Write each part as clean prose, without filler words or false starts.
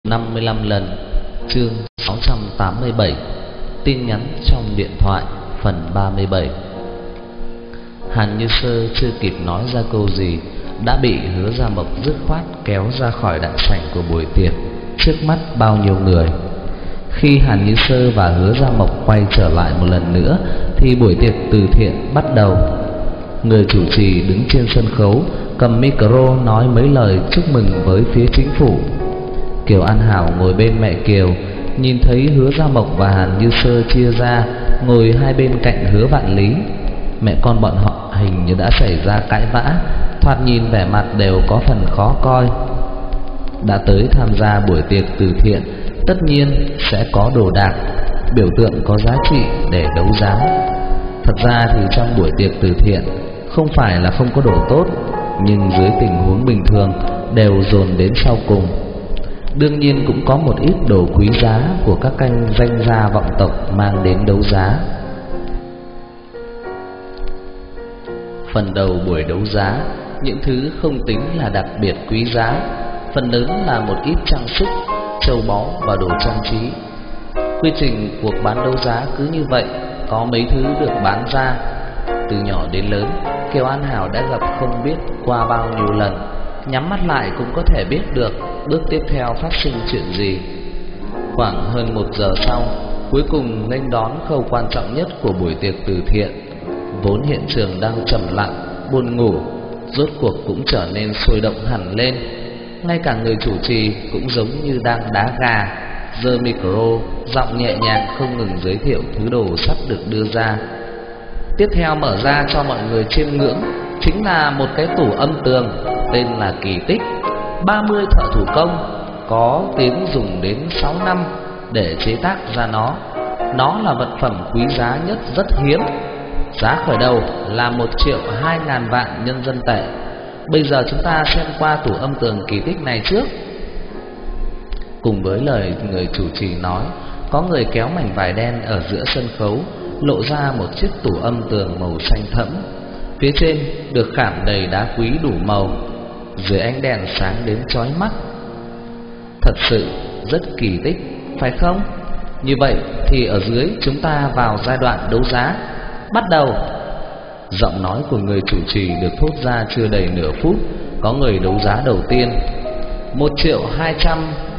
55 lần. Chương 687. Tin nhắn trong điện thoại. Phần 37. Hàn Như Sơ chưa kịp nói ra câu gì đã bị Hứa Gia Mộc dứt khoát kéo ra khỏi đại sảnh của buổi tiệc trước mắt bao nhiêu người. Khi Hàn Như Sơ và Hứa Gia Mộc quay trở lại một lần nữa thì buổi tiệc từ thiện bắt đầu. Người chủ trì đứng trên sân khấu cầm micro nói mấy lời chúc mừng với phía chính phủ. Kiều An Hảo ngồi bên mẹ Kiều, nhìn thấy Hứa Gia Mộc và Hàn Như Sơ chia ra ngồi hai bên cạnh Hứa Vạn Lý. Mẹ con bọn họ hình như đã xảy ra cãi vã, thoạt nhìn vẻ mặt đều có phần khó coi. Đã tới tham gia buổi tiệc từ thiện, tất nhiên sẽ có đồ đạc, biểu tượng có giá trị để đấu giá. Thật ra thì trong buổi tiệc từ thiện không phải là không có đồ tốt, nhưng dưới tình huống bình thường đều dồn đến sau cùng. Đương nhiên cũng có một ít đồ quý giá của các kênh danh gia vọng tộc mang đến đấu giá. Phần đầu buổi đấu giá, những thứ không tính là đặc biệt quý giá, phần lớn là một ít trang sức, châu báu và đồ trang trí. Quy trình cuộc bán đấu giá cứ như vậy, có mấy thứ được bán ra. Từ nhỏ đến lớn, Kiều An Hảo đã gặp không biết qua bao nhiêu lần, nhắm mắt lại cũng có thể biết được bước tiếp theo phát sinh chuyện gì. Khoảng hơn 1 giờ sau, cuối cùng nghênh đón khâu quan trọng nhất của buổi tiệc từ thiện. Vốn hiện trường đang trầm lặng, buồn ngủ, rốt cuộc cũng trở nên sôi động hẳn lên. Ngay cả người chủ trì cũng giống như đang đá gà, giơ micro, giọng nhẹ nhàng không ngừng giới thiệu thứ đồ sắp được đưa ra. Tiếp theo mở ra cho mọi người chiêm ngưỡng chính là một cái tủ âm tường tên là Kỳ Tích, 30 thợ thủ công, có tiếng dùng đến 6 năm để chế tác ra nó. Nó là vật phẩm quý giá nhất, rất hiếm. Giá khởi đầu là 1.200.000 vạn nhân dân tệ. Bây giờ chúng ta xem qua tủ âm tường Kỳ Tích này trước. Cùng với lời người chủ trì nói, có người kéo mảnh vải đen ở giữa sân khấu, lộ ra một chiếc tủ âm tường màu xanh thẫm. Phía trên được khảm đầy đá quý đủ màu, dưới ánh đèn sáng đến chói mắt. Thật sự rất kỳ tích, phải không? Như vậy thì ở dưới chúng ta vào giai đoạn đấu giá. Bắt đầu. Giọng nói của người chủ trì được thốt ra chưa đầy nửa phút, có người đấu giá đầu tiên. 1.200.000,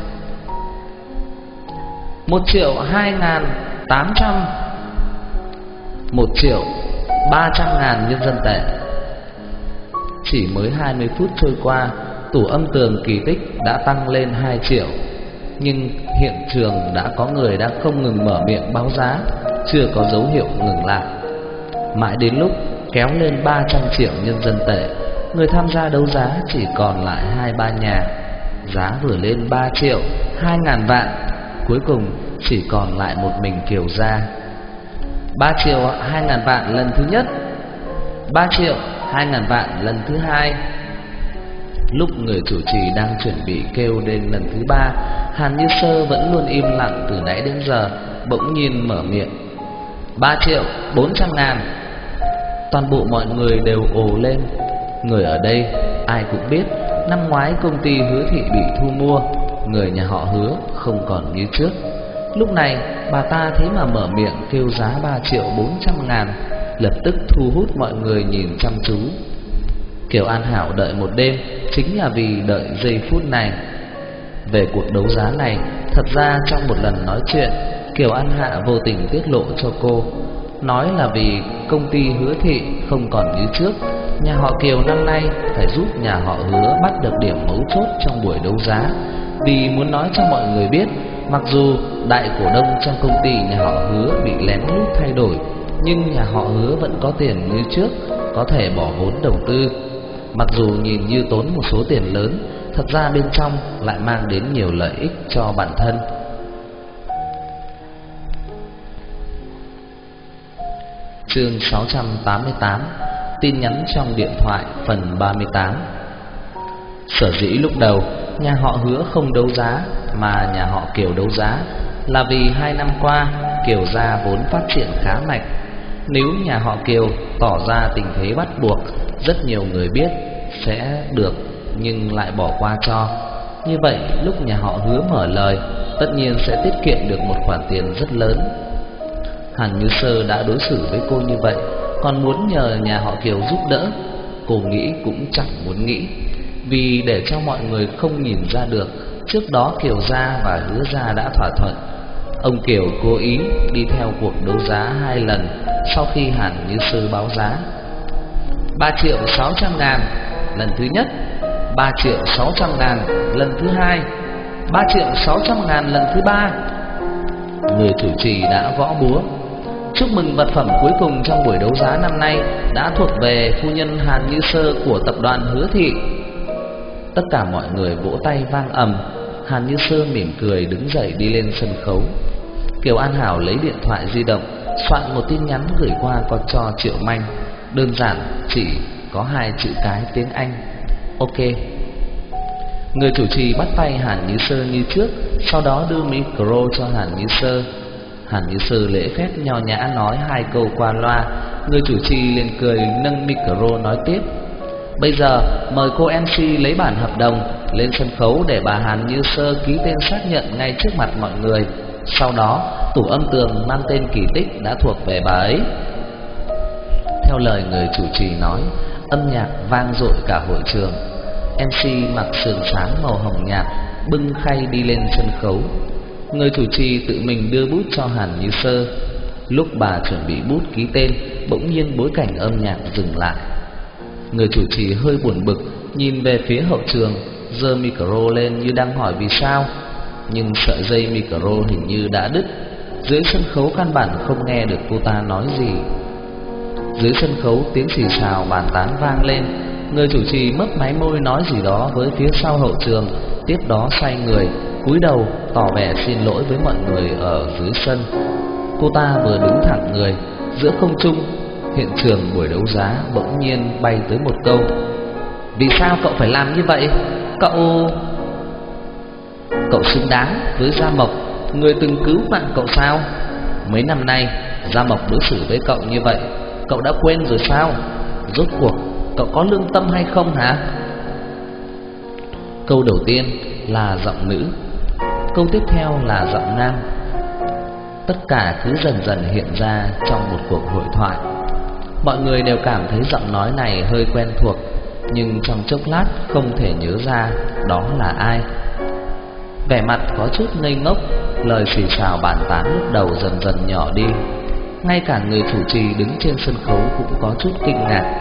1.200.800, 1.300.000 nhân dân tệ. Chỉ mới 20 phút trôi qua, tủ âm tường Kỳ Tích đã tăng lên 2 triệu. Nhưng hiện trường đã có người đang không ngừng mở miệng báo giá, chưa có dấu hiệu ngừng lại. Mãi đến lúc kéo lên 300 triệu nhân dân tệ, người tham gia đấu giá chỉ còn lại 2-3 nhà. Giá vừa lên 3.200.000 vạn, cuối cùng chỉ còn lại một mình Kiều gia. 3.200.000 vạn lần thứ nhất, 3.200.000 vạn lần thứ hai. Lúc người chủ trì đang chuẩn bị kêu lên lần thứ 3, Hàn Như Sơ vẫn luôn im lặng từ nãy đến giờ, bỗng nhiên mở miệng. 3.400.000. Toàn bộ mọi người đều ồ lên. Người ở đây ai cũng biết, năm ngoái công ty Hứa Thị bị thu mua, người nhà họ Hứa không còn như trước. Lúc này bà ta thế mà mở miệng kêu giá 3.400.000, lập tức thu hút mọi người nhìn chăm chú. Kiều An Hảo đợi một đêm chính là vì đợi giây phút này. Về cuộc đấu giá này, thật ra trong một lần nói chuyện, Kiều An Hạ vô tình tiết lộ cho cô, nói là vì công ty Hứa Thị không còn như trước, nhà họ Kiều năm nay phải giúp nhà họ Hứa bắt được điểm mấu chốt trong buổi đấu giá. Vì muốn nói cho mọi người biết, mặc dù đại cổ đông trong công ty nhà họ Hứa bị lén lút thay đổi, nhưng nhà họ Hứa vẫn có tiền như trước, có thể bỏ vốn đầu tư. Mặc dù nhìn như tốn một số tiền lớn, thật ra bên trong lại mang đến nhiều lợi ích cho bản thân. Chương 688. Tin nhắn trong điện thoại. Phần 38. Sở dĩ lúc đầu nhà họ Hứa không đấu giá mà nhà họ Kiều đấu giá là vì 2 năm qua Kiều gia vốn phát triển khá mạnh. Nếu nhà họ Kiều tỏ ra tình thế bắt buộc, rất nhiều người biết sẽ được nhưng lại bỏ qua cho. Như vậy lúc nhà họ Hứa mở lời, tất nhiên sẽ tiết kiệm được một khoản tiền rất lớn. Hàn Như Sơ đã đối xử với cô như vậy, còn muốn nhờ nhà họ Kiều giúp đỡ, cô nghĩ cũng chẳng muốn nghĩ. Vì để cho mọi người không nhìn ra được, trước đó Kiều gia và Hứa gia đã thỏa thuận. Ông Kiều cố ý đi theo cuộc đấu giá 2 lần sau khi Hàn Như Sơ báo giá. 3.600.000 lần thứ nhất, 3.600.000 lần thứ hai, 3.600.000 lần thứ ba. Người chủ trì đã gõ búa. Chúc mừng vật phẩm cuối cùng trong buổi đấu giá năm nay đã thuộc về phu nhân Hàn Như Sơ của tập đoàn Hứa Thị. Tất cả mọi người vỗ tay vang ầm. Hàn Như Sơ mỉm cười đứng dậy đi lên sân khấu. Kiều An Hảo lấy điện thoại di động soạn một tin nhắn gửi qua cho Triệu Manh. Đơn giản, chỉ có 2 chữ cái tiếng Anh: OK. Người chủ trì bắt tay Hàn Như Sơ như trước, sau đó đưa micro cho Hàn Như Sơ. Hàn Như Sơ lễ phép nho nhã nói 2 câu qua loa. Người chủ trì liền cười nâng micro nói tiếp: Bây giờ mời cô MC lấy bản hợp đồng lên sân khấu để bà Hàn Như Sơ ký tên xác nhận ngay trước mặt mọi người. Sau đó tủ âm tường mang tên Kỳ Tích đã thuộc về bà ấy. Theo lời người chủ trì nói, âm nhạc vang dội cả hội trường. MC mặc sườn sáng màu hồng nhạt, bưng khay đi lên sân khấu. Người chủ trì tự mình đưa bút cho Hàn Như Sơ. Lúc bà chuẩn bị bút ký tên, bỗng nhiên bối cảnh âm nhạc dừng lại. Người chủ trì hơi buồn bực, nhìn về phía hậu trường, giơ micro lên như đang hỏi vì sao. Nhưng sợi dây micro hình như đã đứt. Dưới sân khấu căn bản không nghe được cô ta nói gì. Dưới sân khấu tiếng xì xào bàn tán vang lên. Người chủ trì mấp máy môi nói gì đó với phía sau hậu trường, tiếp đó xoay người, cúi đầu tỏ vẻ xin lỗi với mọi người ở dưới sân. Cô ta vừa đứng thẳng người, giữa không trung, hiện trường buổi đấu giá bỗng nhiên bay tới một câu: Vì sao cậu phải làm như vậy? Cậu xứng đáng với Gia Mộc, người từng cứu mạng cậu sao? Mấy năm nay Gia Mộc đối xử với cậu như vậy, cậu đã quên rồi sao? Rốt cuộc cậu có lương tâm hay không hả? Câu đầu tiên là giọng nữ, câu tiếp theo là giọng nam. Tất cả cứ dần dần hiện ra trong một cuộc hội thoại. Mọi người đều cảm thấy giọng nói này hơi quen thuộc, nhưng trong chốc lát không thể nhớ ra đó là ai. Vẻ mặt có chút ngây ngốc, lời xì xào bàn tán lúc đầu dần dần nhỏ đi. Ngay cả người chủ trì đứng trên sân khấu cũng có chút kinh ngạc.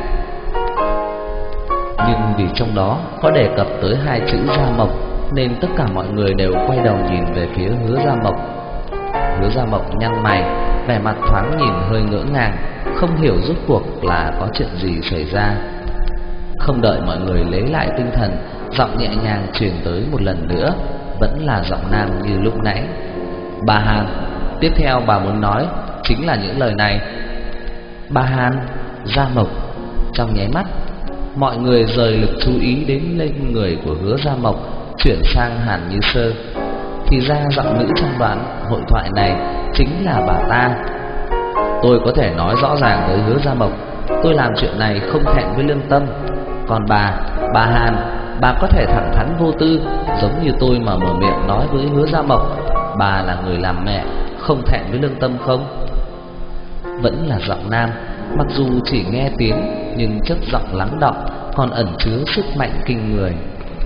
Nhưng vì trong đó có đề cập tới 2 chữ Gia Mộc, nên tất cả mọi người đều quay đầu nhìn về phía Hứa Gia Mộc. Hứa Gia Mộc nhăn mày, vẻ mặt thoáng nhìn hơi ngỡ ngàng, không hiểu rốt cuộc là có chuyện gì xảy ra. Không đợi mọi người lấy lại tinh thần, giọng nhẹ nhàng truyền tới một lần nữa, vẫn là giọng nam như lúc nãy: Bà Hàn, tiếp theo bà muốn nói chính là những lời này. Bà Hàn, Gia Mộc. Trong nháy mắt, mọi người rời lực chú ý đến lên người của Hứa Gia Mộc, chuyển sang Hàn Như Sơ. Thì ra giọng nữ trong đoạn hội thoại này chính là bà ta. Tôi có thể nói rõ ràng với Hứa Gia Mộc, tôi làm chuyện này không thẹn với lương tâm. Còn bà Hàn, bà có thể thẳng thắn vô tư, giống như tôi mà mở miệng nói với Hứa Gia Mộc, bà là người làm mẹ, không thẹn với lương tâm không? Vẫn là giọng nam, mặc dù chỉ nghe tiếng nhưng chất giọng lắng đọng, còn ẩn chứa sức mạnh kinh người.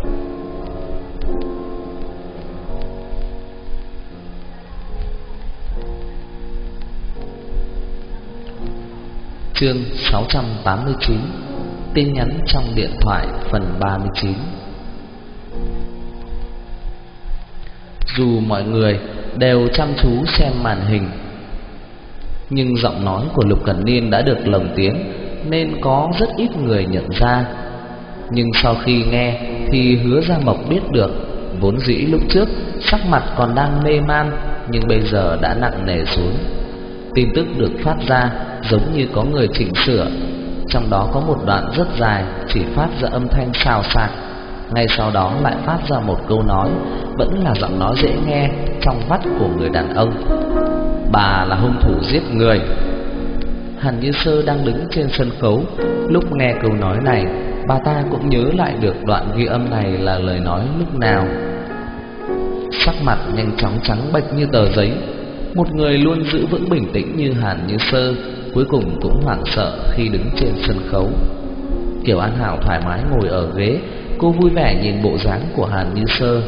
Chương 689, tin nhắn trong điện thoại phần 39. Dù mọi người đều chăm chú xem màn hình, nhưng giọng nói của Lục Cẩn Niên đã được lồng tiếng nên có rất ít người nhận ra. Nhưng sau khi nghe thì Hứa Gia Mộc biết được, vốn dĩ lúc trước sắc mặt còn đang mê man, nhưng bây giờ đã nặng nề xuống. Tin tức được phát ra giống như có người chỉnh sửa. Trong đó có một đoạn rất dài chỉ phát ra âm thanh xào xạc, ngay sau đó lại phát ra một câu nói, vẫn là giọng nói dễ nghe, trong vắt của người đàn ông: Bà là hung thủ giết người. Hàn Như Sơ đang đứng trên sân khấu, lúc nghe câu nói này, bà ta cũng nhớ lại được đoạn ghi âm này là lời nói lúc nào. sắc mặt nhanh chóng trắng bệch như tờ giấy. Một người luôn giữ vững bình tĩnh như Hàn Như Sơ cuối cùng cũng hoảng sợ khi đứng trên sân khấu. Kiều An Hảo thoải mái ngồi ở ghế, cô vui vẻ nhìn bộ dáng của Hàn Như Sơ.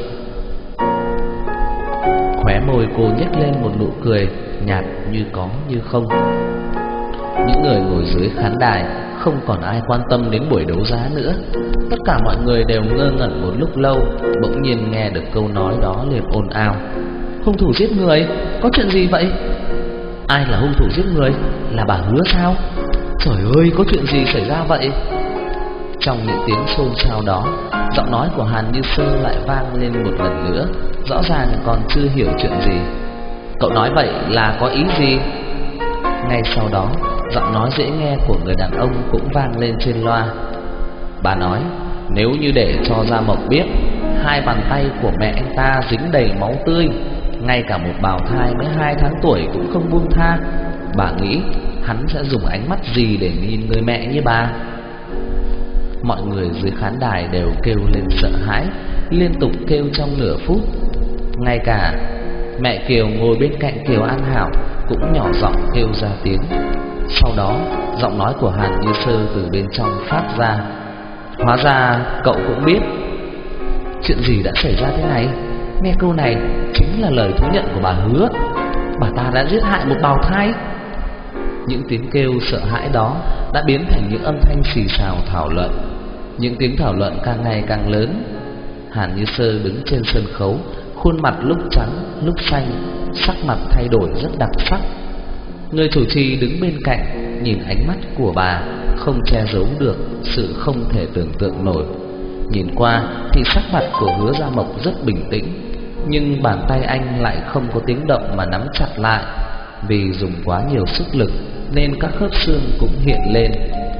Khóe môi cô nhếch lên một nụ cười nhạt như có như không. Những người ngồi dưới khán đài không còn ai quan tâm đến buổi đấu giá nữa. Tất cả mọi người đều ngơ ngẩn một lúc lâu, bỗng nhiên nghe được câu nói đó liền ồn ào. Hung thủ giết người? Có chuyện gì vậy? Ai là hung thủ giết người? Là bà Hứa sao? Trời ơi, có chuyện gì xảy ra vậy? Trong những tiếng xôn xao đó, giọng nói của Hàn Như Sơ lại vang lên một lần nữa, rõ ràng còn chưa hiểu chuyện gì. Cậu nói vậy là có ý gì? Ngay sau đó, giọng nói dễ nghe của người đàn ông cũng vang lên trên loa. Bà nói, nếu như để cho Gia Mộc biết hai bàn tay của mẹ anh ta dính đầy máu tươi, ngay cả một bào thai mới 2 tháng tuổi cũng không buông tha, bà nghĩ hắn sẽ dùng ánh mắt gì để nhìn người mẹ như bà? Mọi người dưới khán đài đều kêu lên sợ hãi, liên tục kêu trong nửa phút. Ngay cả mẹ Kiều ngồi bên cạnh Kiều An Hảo cũng nhỏ giọng kêu ra tiếng. Sau đó, giọng nói của Hàn Như Sơ từ bên trong phát ra. Hóa ra cậu cũng biết. Chuyện gì đã xảy ra thế này? Nghe câu này chính là lời thú nhận của bà Hứa. Bà ta đã giết hại một bào thai. Những tiếng kêu sợ hãi đó đã biến thành những âm thanh xì xào thảo luận. Những tiếng thảo luận càng ngày càng lớn. Hàn Như Sơ đứng trên sân khấu, khuôn mặt lúc trắng lúc xanh, sắc mặt thay đổi rất đặc sắc. Người chủ trì đứng bên cạnh nhìn ánh mắt của bà không che giấu được sự không thể tưởng tượng nổi. Nhìn qua thì sắc mặt của Hứa Gia Mộc rất bình tĩnh, nhưng bàn tay anh lại không có tiếng động mà nắm chặt lại. Vì dùng quá nhiều sức lực nên các khớp xương cũng hiện lên.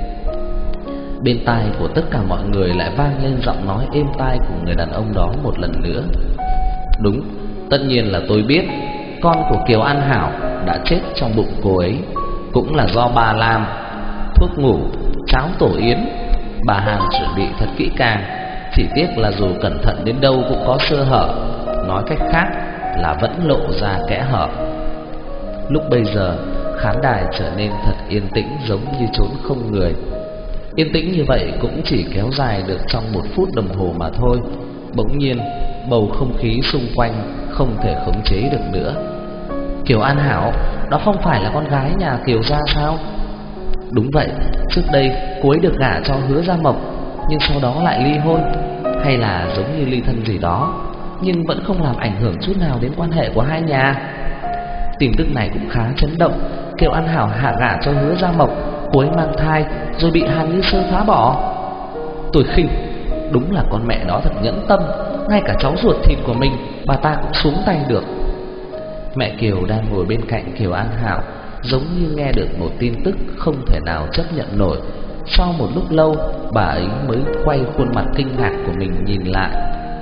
Bên tai của tất cả mọi người lại vang lên giọng nói êm tai của người đàn ông đó một lần nữa. Đúng, tất nhiên là tôi biết. Con của Kiều An Hảo đã chết trong bụng cô ấy, cũng là do bà làm. Thuốc ngủ, cháo tổ yến, bà hàng chuẩn bị thật kỹ càng. Chỉ tiếc là dù cẩn thận đến đâu cũng có sơ hở. Nói cách khác là vẫn lộ ra kẽ hở. Lúc bây giờ khán đài trở nên thật yên tĩnh, giống như chốn không người. Yên tĩnh như vậy cũng chỉ kéo dài được trong 1 phút đồng hồ mà thôi. Bỗng nhiên bầu không khí xung quanh không thể khống chế được nữa. Kiều An Hảo, đó không phải là con gái nhà Kiều gia sao? Đúng vậy, trước đây cô ấy được gả cho Hứa Gia Mộc, nhưng sau đó lại ly hôn, hay là giống như ly thân gì đó, nhưng vẫn không làm ảnh hưởng chút nào đến quan hệ của hai nhà. Tin tức này cũng khá chấn động. Kiều An Hảo hạ gả cho Hứa Gia Mộc, cô ấy mang thai rồi bị Hàn Như Sơ phá bỏ. Tôi khinh, đúng là con mẹ đó thật nhẫn tâm, ngay cả cháu ruột thịt của mình bà ta cũng xuống tay được. Mẹ Kiều đang ngồi bên cạnh Kiều An Hảo, giống như nghe được một tin tức không thể nào chấp nhận nổi. Sau một lúc lâu, bà ấy mới quay khuôn mặt kinh ngạc của mình nhìn lại.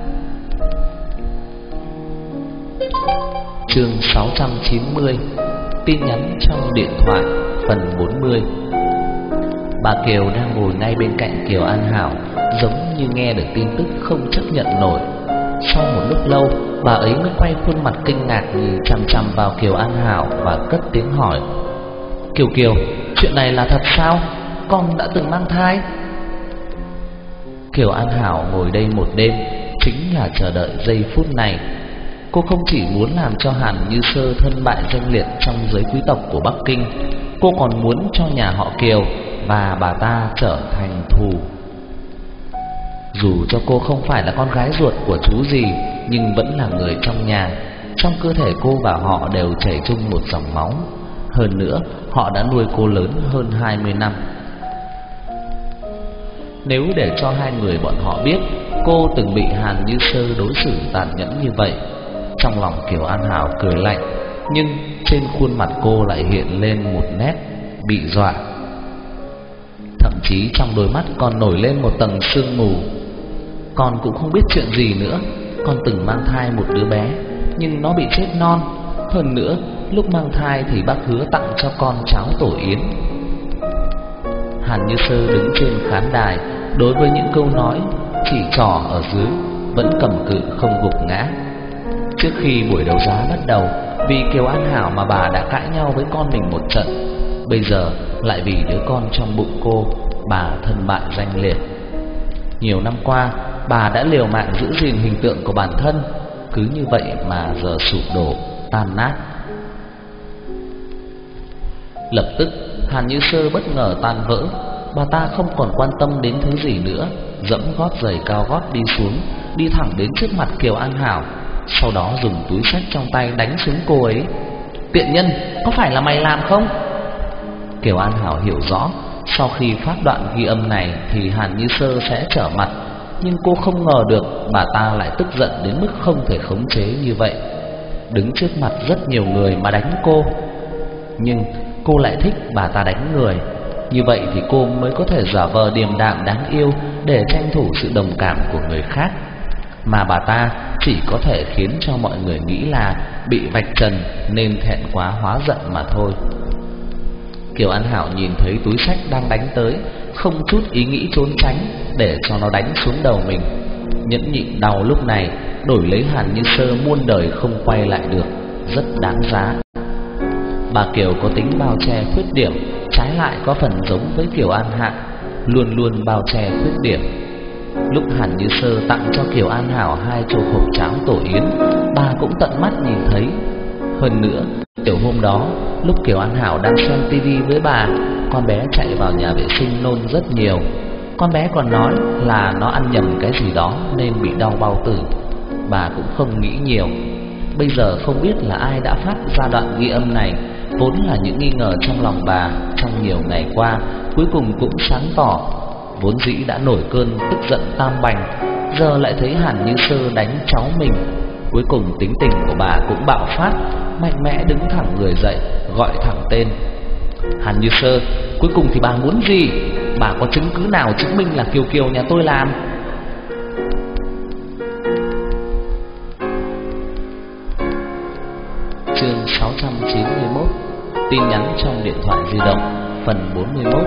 Chương 690, tin nhắn trong điện thoại, phần 40. Bà Kiều đang ngồi ngay bên cạnh Kiều An Hảo, giống như nghe được tin tức không chấp nhận nổi. Sau một lúc lâu, bà ấy mới quay khuôn mặt kinh ngạc nhìn chằm chằm vào Kiều An Hảo và cất tiếng hỏi. Kiều Kiều, chuyện này là thật sao? Con đã từng mang thai? Kiều An Hảo ngồi đây một đêm chính là chờ đợi giây phút này. Cô không chỉ muốn làm cho Hàn Như Sơ thân bại danh liệt trong giới quý tộc của Bắc Kinh, cô còn muốn cho nhà họ Kiều và bà ta trở thành thù. Dù cho cô không phải là con gái ruột của chú gì, nhưng vẫn là người trong nhà. Trong cơ thể cô và họ đều chảy chung một dòng máu. Hơn nữa, họ đã nuôi cô lớn hơn 20 năm. Nếu để cho hai người bọn họ biết cô từng bị Hàn Như Sơ đối xử tàn nhẫn như vậy, trong lòng Kiều An Hảo cười lạnh, nhưng trên khuôn mặt cô lại hiện lên một nét bị dọa. Thậm chí trong đôi mắt còn nổi lên một tầng sương mù. Con cũng không biết chuyện gì nữa. Con từng mang thai một đứa bé, nhưng nó bị chết non. Hơn nữa, lúc mang thai thì bác Hứa tặng cho con cháo tổ yến. Hàn Như Sơ đứng trên khán đài, đối với những câu nói chỉ trỏ ở dưới vẫn cầm cự không gục ngã. Trước khi buổi đấu giá bắt đầu, vì Kiều An Hảo mà bà đã cãi nhau với con mình một trận. Bây giờ lại vì đứa con trong bụng cô, bà thân bại danh liệt. Nhiều năm qua, bà đã liều mạng giữ gìn hình tượng của bản thân, cứ như vậy mà giờ sụp đổ, tan nát. Lập tức, Hàn Như Sơ bất ngờ tan vỡ. Bà ta không còn quan tâm đến thứ gì nữa, dẫm gót giày cao gót đi xuống, đi thẳng đến trước mặt Kiều An Hảo, sau đó dùng túi xách trong tay đánh xuống cô ấy. Tiện nhân, có phải là mày làm không? Kiều An Hảo hiểu rõ, sau khi phát đoạn ghi âm này thì Hàn Như Sơ sẽ trở mặt, nhưng cô không ngờ được bà ta lại tức giận đến mức không thể khống chế như vậy, đứng trước mặt rất nhiều người mà đánh cô. Nhưng cô lại thích bà ta đánh người, như vậy thì cô mới có thể giả vờ điềm đạm đáng yêu để tranh thủ sự đồng cảm của người khác. Mà bà ta chỉ có thể khiến cho mọi người nghĩ là bị vạch trần nên thẹn quá hóa giận mà thôi. Kiều An Hảo nhìn thấy túi xách đang đánh tới, không chút ý nghĩ trốn tránh để cho nó đánh xuống đầu mình. Nhẫn nhịn đau lúc này đổi lấy Hàn Như Sơ muôn đời không quay lại được, rất đáng giá. Bà Kiều có tính bao che khuyết điểm, trái lại có phần giống với Kiều An Hạ, luôn luôn bao che khuyết điểm. Lúc Hàn Như Sơ tặng cho Kiều An Hảo 2 chục hộp cháo tổ yến, bà cũng tận mắt nhìn thấy. Hơn nữa, chiều hôm đó, lúc Kiều An Hảo đang xem tivi với bà, con bé chạy vào nhà vệ sinh nôn rất nhiều. Con bé còn nói là nó ăn nhầm cái gì đó nên bị đau bao tử. Bà cũng không nghĩ nhiều. Bây giờ không biết là ai đã phát ra đoạn ghi âm này, vốn là những nghi ngờ trong lòng bà trong nhiều ngày qua, cuối cùng cũng sáng tỏ. Vốn dĩ đã nổi cơn tức giận tam bành, giờ lại thấy Hàn Như Sơ đánh cháu mình, cuối cùng tính tình của bà cũng bạo phát, mạnh mẽ đứng thẳng người dậy, gọi thẳng tên. Hàn Như Sơ, cuối cùng thì bà muốn gì? Bà có chứng cứ nào chứng minh là Kiều Kiều nhà tôi làm? Chương 691, tin nhắn trong điện thoại di động, phần 41.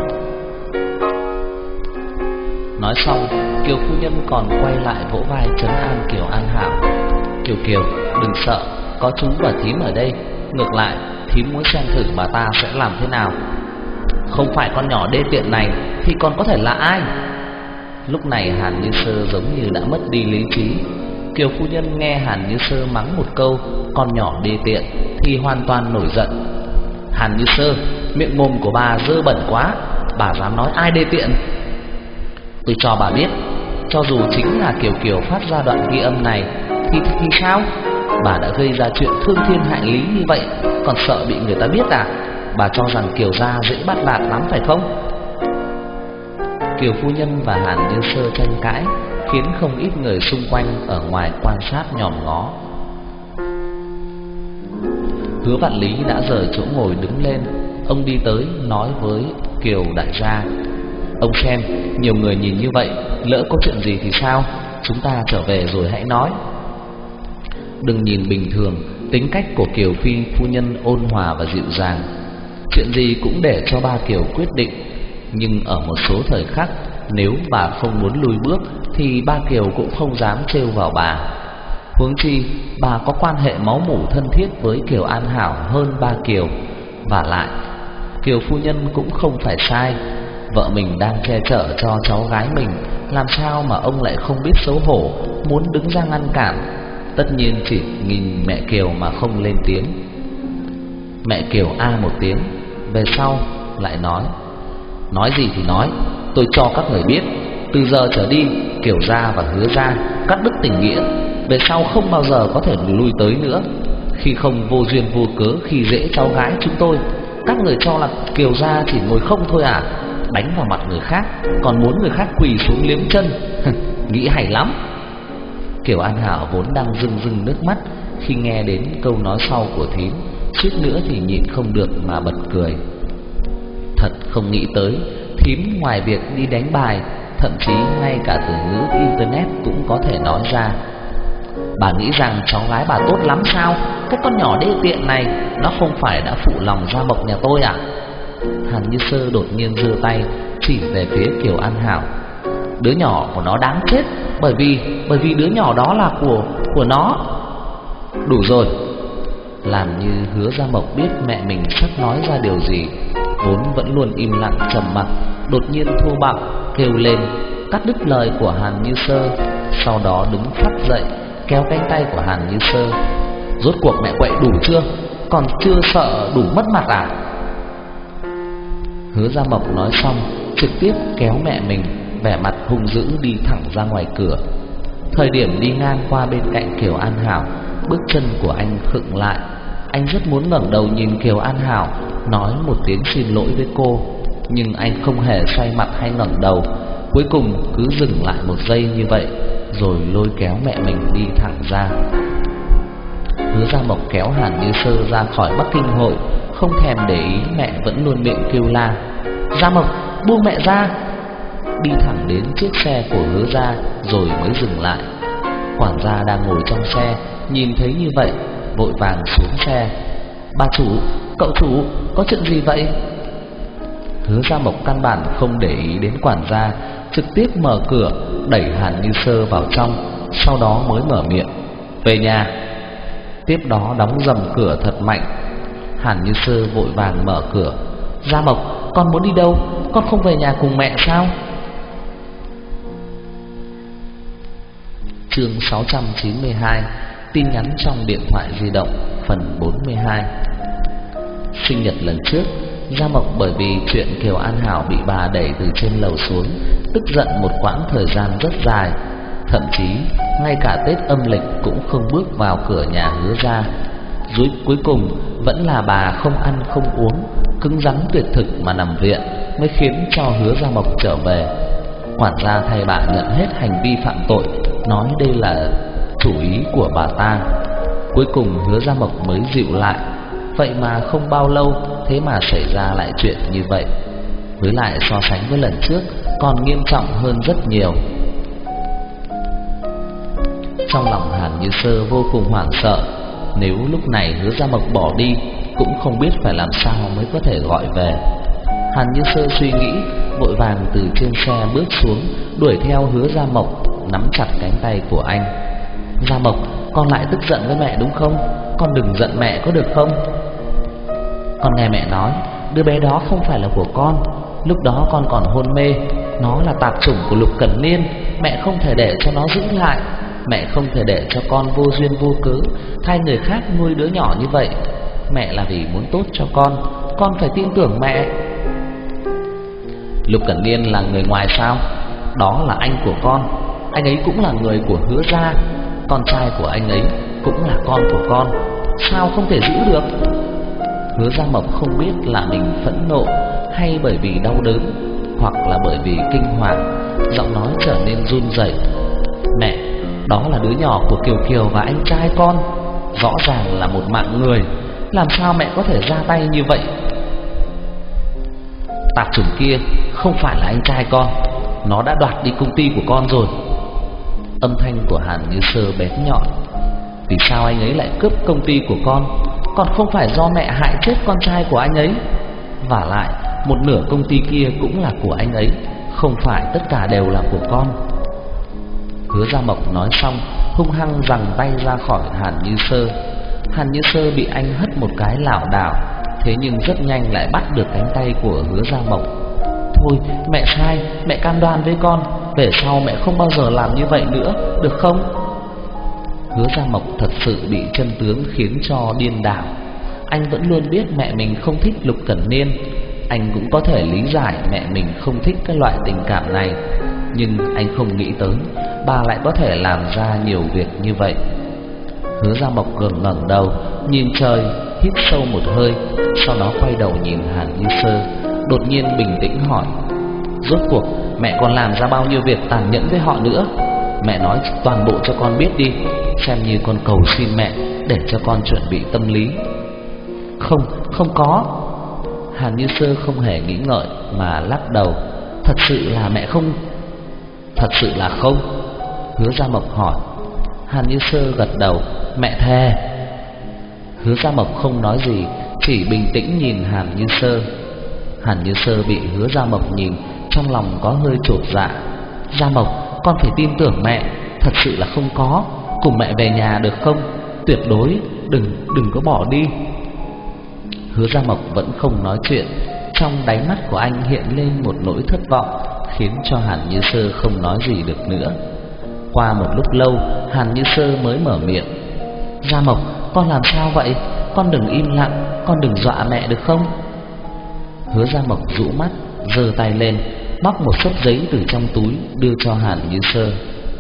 Nói xong, Kiều phu nhân còn quay lại vỗ vai trấn an Kiều An Hảo. Kiều Kiều, đừng sợ, có chú và thím ở đây. Ngược lại, thím muốn xem thử bà ta sẽ làm thế nào. Không phải con nhỏ đê tiện này thì còn có thể là ai? Lúc này Hàn Như Sơ giống như đã mất đi lý trí. Kiều phu nhân nghe Hàn Như Sơ mắng một câu con nhỏ đê tiện thì hoàn toàn nổi giận. Hàn Như Sơ, miệng mồm của bà dơ bẩn quá, bà dám nói ai đê tiện? Tôi cho bà biết, cho dù chính là Kiều Kiều phát ra đoạn ghi âm này thì sao? Bà đã gây ra chuyện thương thiên hại lý như vậy, còn sợ bị người ta biết à? Bà cho rằng Kiều gia dễ bắt nạt lắm phải không? Kiều phu nhân và Hàn Như Sơ tranh cãi, khiến không ít người xung quanh ở ngoài quan sát nhòm ngó. Hứa Vạn Lý đã rời chỗ ngồi đứng lên, ông đi tới nói với Kiều đại gia: ông xem, nhiều người nhìn như vậy, lỡ có chuyện gì thì sao? Chúng ta trở về rồi hãy nói. Đừng nhìn bình thường, tính cách của Kiều phu nhân ôn hòa và dịu dàng, chuyện gì cũng để cho ba Kiều quyết định. Nhưng ở một số thời khắc, nếu bà không muốn lùi bước thì ba Kiều cũng không dám trêu vào bà. Huống chi bà có quan hệ máu mủ thân thiết với Kiều An Hảo hơn ba Kiều. Và lại, Kiều phu nhân cũng không phải sai, vợ mình đang che chở cho cháu gái mình, làm sao mà ông lại không biết xấu hổ, muốn đứng ra ngăn cản. Tất nhiên chỉ nhìn mẹ Kiều mà không lên tiếng. Mẹ Kiều a một tiếng, về sau lại nói gì thì nói, tôi cho các người biết, từ giờ trở đi Kiều gia và Hứa gia cắt đứt tình nghĩa, về sau không bao giờ có thể lui tới nữa. Khi không vô duyên vô cớ khi dễ cháu gái chúng tôi, các người cho là Kiều gia chỉ ngồi không thôi à? Đánh vào mặt người khác, còn muốn người khác quỳ xuống liếm chân. Nghĩ hay lắm. Kiều An Hảo vốn đang rưng rưng nước mắt khi nghe đến câu nói sau của thím, suýt nữa thì nhịn không được mà bật cười. Thật không nghĩ tới, thím ngoài việc đi đánh bài, thậm chí ngay cả từ ngữ internet cũng có thể nói ra. Bà nghĩ rằng cháu gái bà tốt lắm sao? Cái con nhỏ đê tiện này, nó không phải đã phụ lòng Gia Mộc nhà tôi à? Hàn Như Sơ đột nhiên giơ tay chỉ về phía Kiều An Hảo. Đứa nhỏ của nó đáng chết, bởi vì đứa nhỏ đó là của nó. đủ rồi. Làm như Hứa Gia Mộc biết mẹ mình sắp nói ra điều gì, vốn vẫn luôn im lặng trầm mặc, đột nhiên thô bạo kêu lên, cắt đứt lời của Hàn Như Sơ. Sau đó đứng phắt dậy, kéo cánh tay của Hàn Như Sơ. Rốt cuộc mẹ quậy đủ chưa? Còn chưa sợ đủ mất mặt à? Hứa Gia Mộc nói xong, trực tiếp kéo mẹ mình, vẻ mặt hung dữ đi thẳng ra ngoài cửa. Thời điểm đi ngang qua bên cạnh Kiều An Hảo, bước chân của anh khựng lại. Anh rất muốn ngẩng đầu nhìn Kiều An Hảo, nói một tiếng xin lỗi với cô, nhưng anh không hề xoay mặt hay ngẩng đầu. Cuối cùng cứ dừng lại một giây như vậy, rồi lôi kéo mẹ mình đi thẳng ra. Hứa Gia Mộc kéo Hàn Như Sơ ra khỏi Bắc Kinh hội, không thèm để ý mẹ vẫn luôn miệng kêu la. Gia Mộc, buông mẹ ra! Đi thẳng đến chiếc xe của Hứa gia rồi mới dừng lại. Quản gia đang ngồi trong xe nhìn thấy như vậy, vội vàng xuống xe. Bà chủ, cậu chủ, có chuyện gì vậy? Hứa Gia Mộc căn bản không để ý đến quản gia, trực tiếp mở cửa đẩy Hàn Như Sơ vào trong, sau đó mới mở miệng. Về nhà. Tiếp đó đóng rầm cửa thật mạnh. Hàn Như Sơ vội vàng mở cửa. Gia Mộc, con muốn đi đâu? Con không về nhà cùng mẹ sao? Chương 692, tin nhắn trong điện thoại di động, phần 42. Sinh nhật lần trước, Gia Mộc bởi vì chuyện Kiều An Hảo bị bà đẩy từ trên lầu xuống, tức giận một quãng thời gian rất dài. Thậm chí ngay cả Tết âm lịch cũng không bước vào cửa nhà Hứa gia. Cuối cùng vẫn là bà không ăn không uống, cứng rắn tuyệt thực mà nằm viện, mới khiến cho Hứa Gia Mộc trở về. Quản gia thay bà nhận hết hành vi phạm tội, nói đây là chủ ý của bà ta. Cuối cùng Hứa Gia Mộc mới dịu lại. Vậy mà không bao lâu, thế mà xảy ra lại chuyện như vậy. Với lại so sánh với lần trước còn nghiêm trọng hơn rất nhiều. Trong lòng Hàn Như Sơ vô cùng hoảng sợ. Nếu lúc này Hứa Gia Mộc bỏ đi, cũng không biết phải làm sao mới có thể gọi về. Hàn Như Sơ suy nghĩ, vội vàng từ trên xe bước xuống, đuổi theo Hứa Gia Mộc, nắm chặt cánh tay của anh. Gia Mộc, con lại tức giận với mẹ đúng không? Con đừng giận mẹ có được không? Con nghe mẹ nói, đứa bé đó không phải là của con. Lúc đó con còn hôn mê, nó là tạp chủng của Lục Cẩn Niên. Mẹ không thể để cho nó giữ lại. Mẹ không thể để cho con vô duyên vô cớ thay người khác nuôi đứa nhỏ như vậy. Mẹ là vì muốn tốt cho con phải tin tưởng mẹ. Lục Cẩn Niên là người ngoài sao? Đó là anh của con. Anh ấy cũng là người của Hứa gia. Con trai của anh ấy cũng là con của con. Sao không thể giữ được? Hứa Gia Mộc không biết là mình phẫn nộ, hay bởi vì đau đớn, hoặc là bởi vì kinh hoàng, giọng nói trở nên run rẩy. Mẹ, đó là đứa nhỏ của Kiều Kiều và anh trai con. Rõ ràng là một mạng người. Làm sao mẹ có thể ra tay như vậy? Tạp chủng kia không phải là anh trai con. Nó đã đoạt đi công ty của con rồi. Âm thanh của Hàn Như Sơ bén nhọn. Vì sao anh ấy lại cướp công ty của con? Còn không phải do mẹ hại chết con trai của anh ấy. Vả lại, một nửa công ty kia cũng là của anh ấy, không phải tất cả đều là của con. Hứa Gia Mộc nói xong, hung hăng giằng tay ra khỏi Hàn Như Sơ. Hàn Như Sơ bị anh hất một cái lảo đảo, thế nhưng rất nhanh lại bắt được cánh tay của Hứa Gia Mộc. Thôi, mẹ sai, mẹ cam đoan với con, về sau mẹ không bao giờ làm như vậy nữa, được không? Hứa Gia Mộc thật sự bị chân tướng khiến cho điên đảo. Anh vẫn luôn biết mẹ mình không thích Lục Cẩn Niên. Anh cũng có thể lý giải mẹ mình không thích cái loại tình cảm này, nhưng anh không nghĩ tới bà lại có thể làm ra nhiều việc như vậy. Hứa Gia Mộc ngẩng đầu nhìn trời, hít sâu một hơi, sau đó quay đầu nhìn Hàn Như Sơ, đột nhiên bình tĩnh hỏi: rốt cuộc mẹ còn làm ra bao nhiêu việc tàn nhẫn với họ nữa? Mẹ nói toàn bộ cho con biết đi, xem như con cầu xin mẹ để cho con chuẩn bị tâm lý. Không có. Hàn Như Sơ không hề nghĩ ngợi mà lắc đầu. Thật sự là mẹ không. Thật sự là không? Hứa Gia Mộc hỏi. Hàn Như Sơ gật đầu. Mẹ thề. Hứa Gia Mộc không nói gì, chỉ bình tĩnh nhìn Hàn Như Sơ. Hàn Như Sơ bị Hứa Gia Mộc nhìn, trong lòng có hơi chột dạ. Gia Mộc, con phải tin tưởng mẹ, thật sự là không có. Cùng mẹ về nhà được không? tuyệt đối đừng có bỏ đi. Hứa Gia Mộc vẫn không nói chuyện. Trong đáy mắt của anh hiện lên một nỗi thất vọng, khiến cho Hàn Như Sơ không nói gì được nữa. Qua một lúc lâu, Hàn Như Sơ mới mở miệng. Gia Mộc, con làm sao vậy? Con đừng im lặng, con đừng dọa mẹ được không? Hứa Gia Mộc rũ mắt, giơ tay lên, móc một xấp giấy từ trong túi đưa cho Hàn Như Sơ.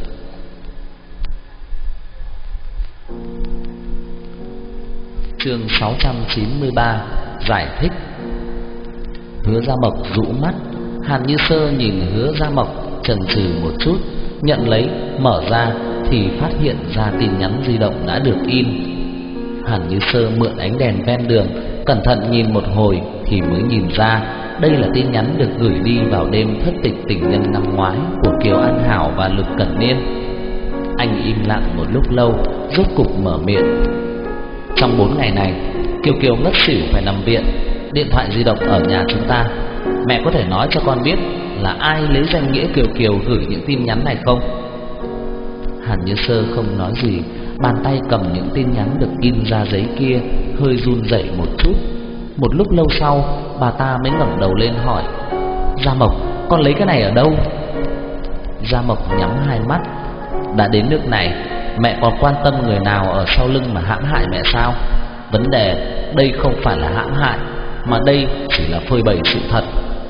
Chương 693 giải thích. Hứa Gia Mộc rũ mắt. Hàn Như Sơ nhìn Hứa Gia Mộc chần chừ một chút, nhận lấy, mở ra thì phát hiện ra tin nhắn di động đã được in. Hàn Như Sơ mượn ánh đèn ven đường, cẩn thận nhìn một hồi thì mới nhìn ra đây là tin nhắn được gửi đi vào đêm thất tịch tình nhân năm ngoái của Kiều An Hảo và Lục Cẩn Niên. Anh im lặng một lúc lâu, rốt cục mở miệng. Trong 4 ngày này, Kiều Kiều ngất xỉu phải nằm viện. Điện thoại di động ở nhà chúng ta. Mẹ có thể nói cho con biết là ai lấy danh nghĩa Kiều Kiều gửi những tin nhắn này không? Hàn Như Sơ không nói gì, bàn tay cầm những tin nhắn được in ra giấy kia hơi run rẩy một chút. Một lúc lâu sau, bà ta mới ngẩng đầu lên hỏi: Gia Mộc, con lấy cái này ở đâu? Gia Mộc nhắm hai mắt. Đã đến nước này, mẹ còn quan tâm người nào ở sau lưng mà hãm hại mẹ sao? Vấn đề đây không phải là hãm hại, mà đây chỉ là phơi bày sự thật.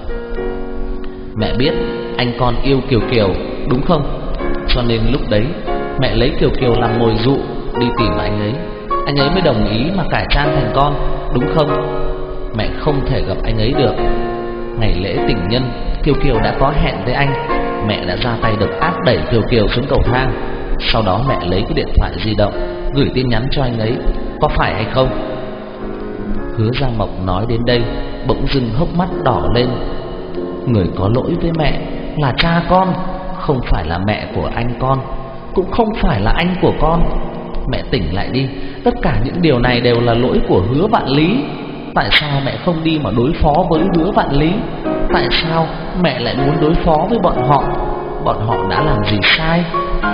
Mẹ biết anh con yêu Kiều Kiều, đúng không? Cho nên lúc đấy mẹ lấy Kiều Kiều làm mồi dụ đi tìm anh ấy mới đồng ý mà cải trang thành con, đúng không? Mẹ không thể gặp anh ấy được. Ngày lễ tình nhân, Kiều Kiều đã có hẹn với anh. Mẹ đã ra tay độc ác đẩy Kiều Kiều xuống cầu thang. Sau đó mẹ lấy cái điện thoại di động gửi tin nhắn cho anh ấy, có phải hay không? Hứa Gia Mộc nói đến đây bỗng dưng hốc mắt đỏ lên. Người có lỗi với mẹ là cha con, không phải là mẹ của anh con, cũng không phải là anh của con. Mẹ tỉnh lại đi, tất cả những điều này đều là lỗi của Hứa Vạn Lý. Tại sao mẹ không đi mà đối phó với Hứa Vạn Lý? Tại sao mẹ lại muốn đối phó với bọn họ? Bọn họ đã làm gì sai?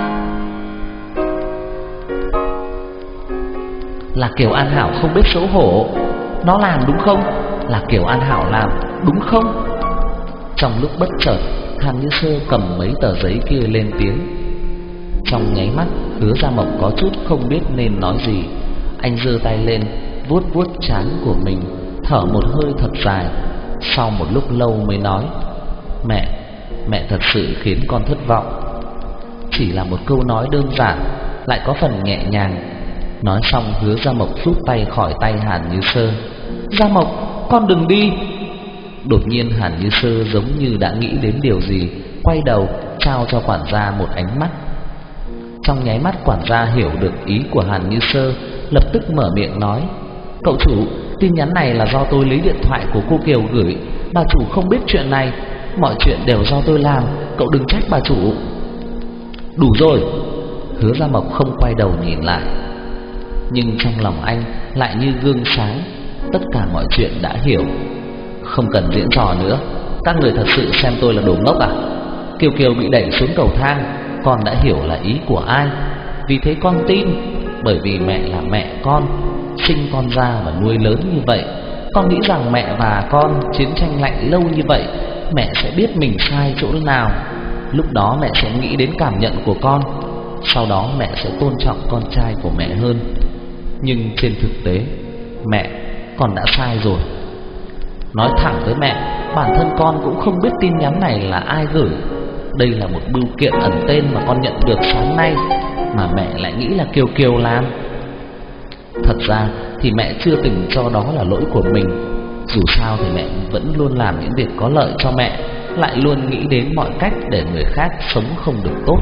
Là Kiều An Hảo không biết xấu hổ, nó làm đúng không? Là Kiều An Hảo làm đúng không? Trong lúc bất chợt, Hàn Như Sơ cầm mấy tờ giấy kia lên tiếng. Trong nháy mắt, Hứa Gia Mộc có chút không biết nên nói gì. Anh giơ tay lên, vuốt vuốt trán của mình, thở một hơi thật dài. Sau một lúc lâu mới nói: Mẹ thật sự khiến con thất vọng. Chỉ là một câu nói đơn giản, lại có phần nhẹ nhàng. Nói xong, Hứa Gia Mộc rút tay khỏi tay Hàn Như Sơ. Gia Mộc, con đừng đi. Đột nhiên Hàn Như Sơ giống như đã nghĩ đến điều gì, quay đầu trao cho quản gia một ánh mắt. Trong nháy mắt quản gia hiểu được ý của Hàn Như Sơ, lập tức mở miệng nói: Cậu chủ, tin nhắn này là do tôi lấy điện thoại của cô Kiều gửi. Bà chủ không biết chuyện này, mọi chuyện đều do tôi làm, cậu đừng trách bà chủ. Đủ rồi. Hứa Gia Mộc không quay đầu nhìn lại, nhưng trong lòng anh lại như gương sáng. Tất cả mọi chuyện đã hiểu, không cần diễn trò nữa. Các người thật sự xem tôi là đồ ngốc à? Kiều Kiều bị đẩy xuống cầu thang, con đã hiểu là ý của ai. Vì thế con tin, bởi vì mẹ là mẹ con, sinh con ra và nuôi lớn như vậy. Con nghĩ rằng mẹ và con chiến tranh lạnh lâu như vậy, mẹ sẽ biết mình sai chỗ nào. Lúc đó mẹ sẽ nghĩ đến cảm nhận của con, sau đó mẹ sẽ tôn trọng con trai của mẹ hơn. Nhưng trên thực tế, mẹ, con đã sai rồi. Nói thẳng với mẹ, bản thân con cũng không biết tin nhắn này là ai gửi. Đây là một bưu kiện ẩn tên mà con nhận được sáng nay, mà mẹ lại nghĩ là Kiều Kiều làm. Thật ra thì mẹ chưa từng cho đó là lỗi của mình. Dù sao thì mẹ vẫn luôn làm những việc có lợi cho mẹ, lại luôn nghĩ đến mọi cách để người khác sống không được tốt.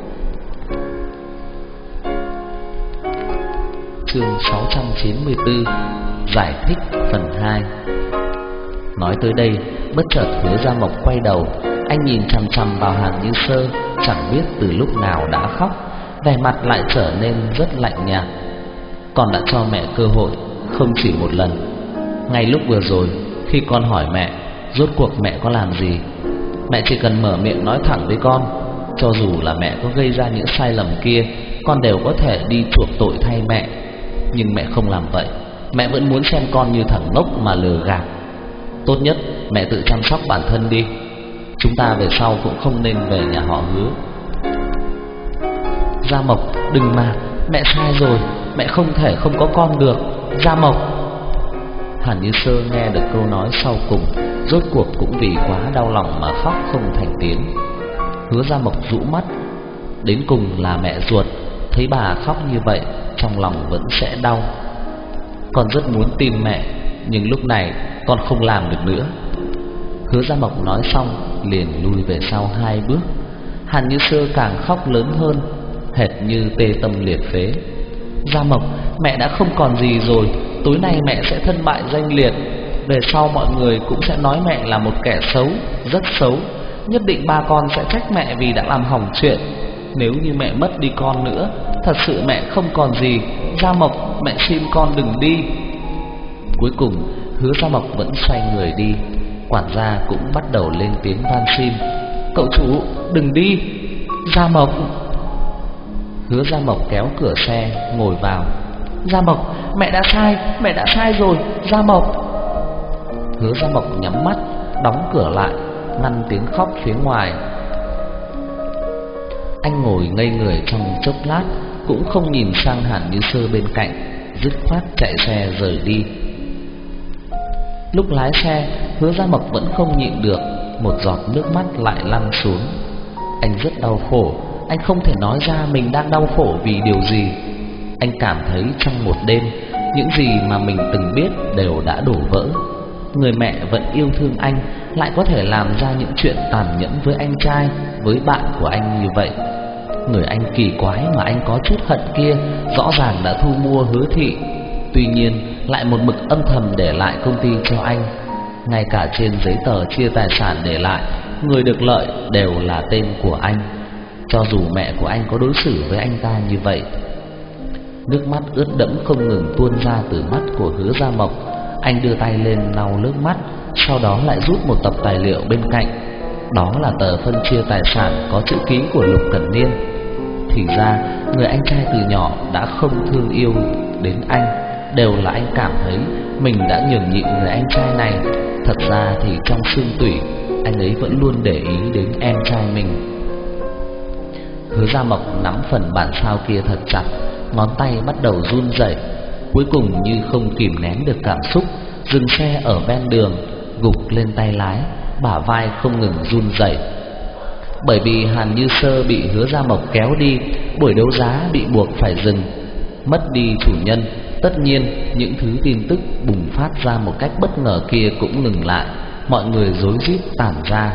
Chương 694 giải thích phần 2. Nói tới đây, bất chợt Hứa Gia Mộc quay đầu, anh nhìn chằm chằm vào Hàn Như Sơ, chẳng biết từ lúc nào đã khóc, vẻ mặt lại trở nên rất lạnh nhạt. Con đã cho mẹ cơ hội không chỉ một lần. Ngay lúc vừa rồi, khi con hỏi mẹ rốt cuộc mẹ có làm gì, mẹ chỉ cần mở miệng nói thẳng với con. Cho dù là mẹ có gây ra những sai lầm kia, con đều có thể đi chuộc tội thay mẹ. Nhưng mẹ không làm vậy. Mẹ vẫn muốn xem con như thằng ngốc mà lừa gạt. Tốt nhất mẹ tự chăm sóc bản thân đi. Chúng ta về sau cũng không nên về nhà họ Hứa. Gia Mộc, đừng mà, mẹ sai rồi, mẹ không thể không có con được. Gia Mộc. Hàn Như Sơ nghe được câu nói sau cùng, rốt cuộc cũng vì quá đau lòng mà khóc không thành tiếng. Hứa Gia Mộc rũ mắt. Đến cùng là mẹ ruột, thấy bà khóc như vậy, trong lòng vẫn sẽ đau. Con rất muốn tìm mẹ, nhưng lúc này con không làm được nữa. Hứa Gia Mộc nói xong liền lui về sau 2 bước. Hàn Như Sơ càng khóc lớn hơn, hệt như tê tâm liệt phế. Gia Mộc, mẹ đã không còn gì rồi. Tối nay mẹ sẽ thân bại danh liệt. Về sau mọi người cũng sẽ nói mẹ là một kẻ xấu, rất xấu. Nhất định ba con sẽ trách mẹ vì đã làm hỏng chuyện. Nếu như mẹ mất đi con nữa, thật sự mẹ không còn gì. Gia Mộc, mẹ xin con đừng đi. Cuối cùng Hứa Gia Mộc vẫn xoay người đi. Quản gia cũng bắt đầu lên tiếng van xin. Cậu chủ, đừng đi. Gia Mộc. Hứa Gia Mộc kéo cửa xe ngồi vào. Gia Mộc, mẹ đã sai rồi, Gia Mộc. Hứa Gia Mộc nhắm mắt, đóng cửa lại, ngăn tiếng khóc phía ngoài. Anh ngồi ngây người trong chốc lát, cũng không nhìn sang Hàn Như Sơ bên cạnh, dứt khoát chạy xe rời đi. Lúc lái xe, Hứa Gia Mộc vẫn không nhịn được, một giọt nước mắt lại lăn xuống. Anh rất đau khổ, anh không thể nói ra mình đang đau khổ vì điều gì. Anh cảm thấy trong một đêm, những gì mà mình từng biết đều đã đổ vỡ. Người mẹ vẫn yêu thương anh, lại có thể làm ra những chuyện tàn nhẫn với anh trai, với bạn của anh như vậy. Người anh kỳ quái mà anh có chút hận kia, rõ ràng đã thu mua Hứa thị. Tuy nhiên lại một mực âm thầm để lại công ty cho anh. Ngay cả trên giấy tờ chia tài sản để lại, người được lợi đều là tên của anh. Cho dù mẹ của anh có đối xử với anh ta như vậy. Nước mắt ướt đẫm không ngừng tuôn ra từ mắt của Hứa Gia Mộc. Anh đưa tay lên lau nước mắt, sau đó lại rút một tập tài liệu bên cạnh. Đó là tờ phân chia tài sản có chữ ký của Lục Cẩn Niên. Thì ra người anh trai từ nhỏ đã không thương yêu đến anh, đều là anh cảm thấy mình đã nhường nhịn người anh trai này. Thật ra thì trong xương tủy, anh ấy vẫn luôn để ý đến em trai mình. Hứa Gia Mộc nắm phần bản sao kia thật chặt, ngón tay bắt đầu run rẩy. Cuối cùng như không kìm nén được cảm xúc, dừng xe ở ven đường, gục lên tay lái, bả vai không ngừng run rẩy. Bởi vì Hàn Như Sơ bị Hứa Gia Mộc kéo đi, buổi đấu giá bị buộc phải dừng. Mất đi chủ nhân, tất nhiên những thứ tin tức bùng phát ra một cách bất ngờ kia cũng ngừng lại. Mọi người rối rít tản ra.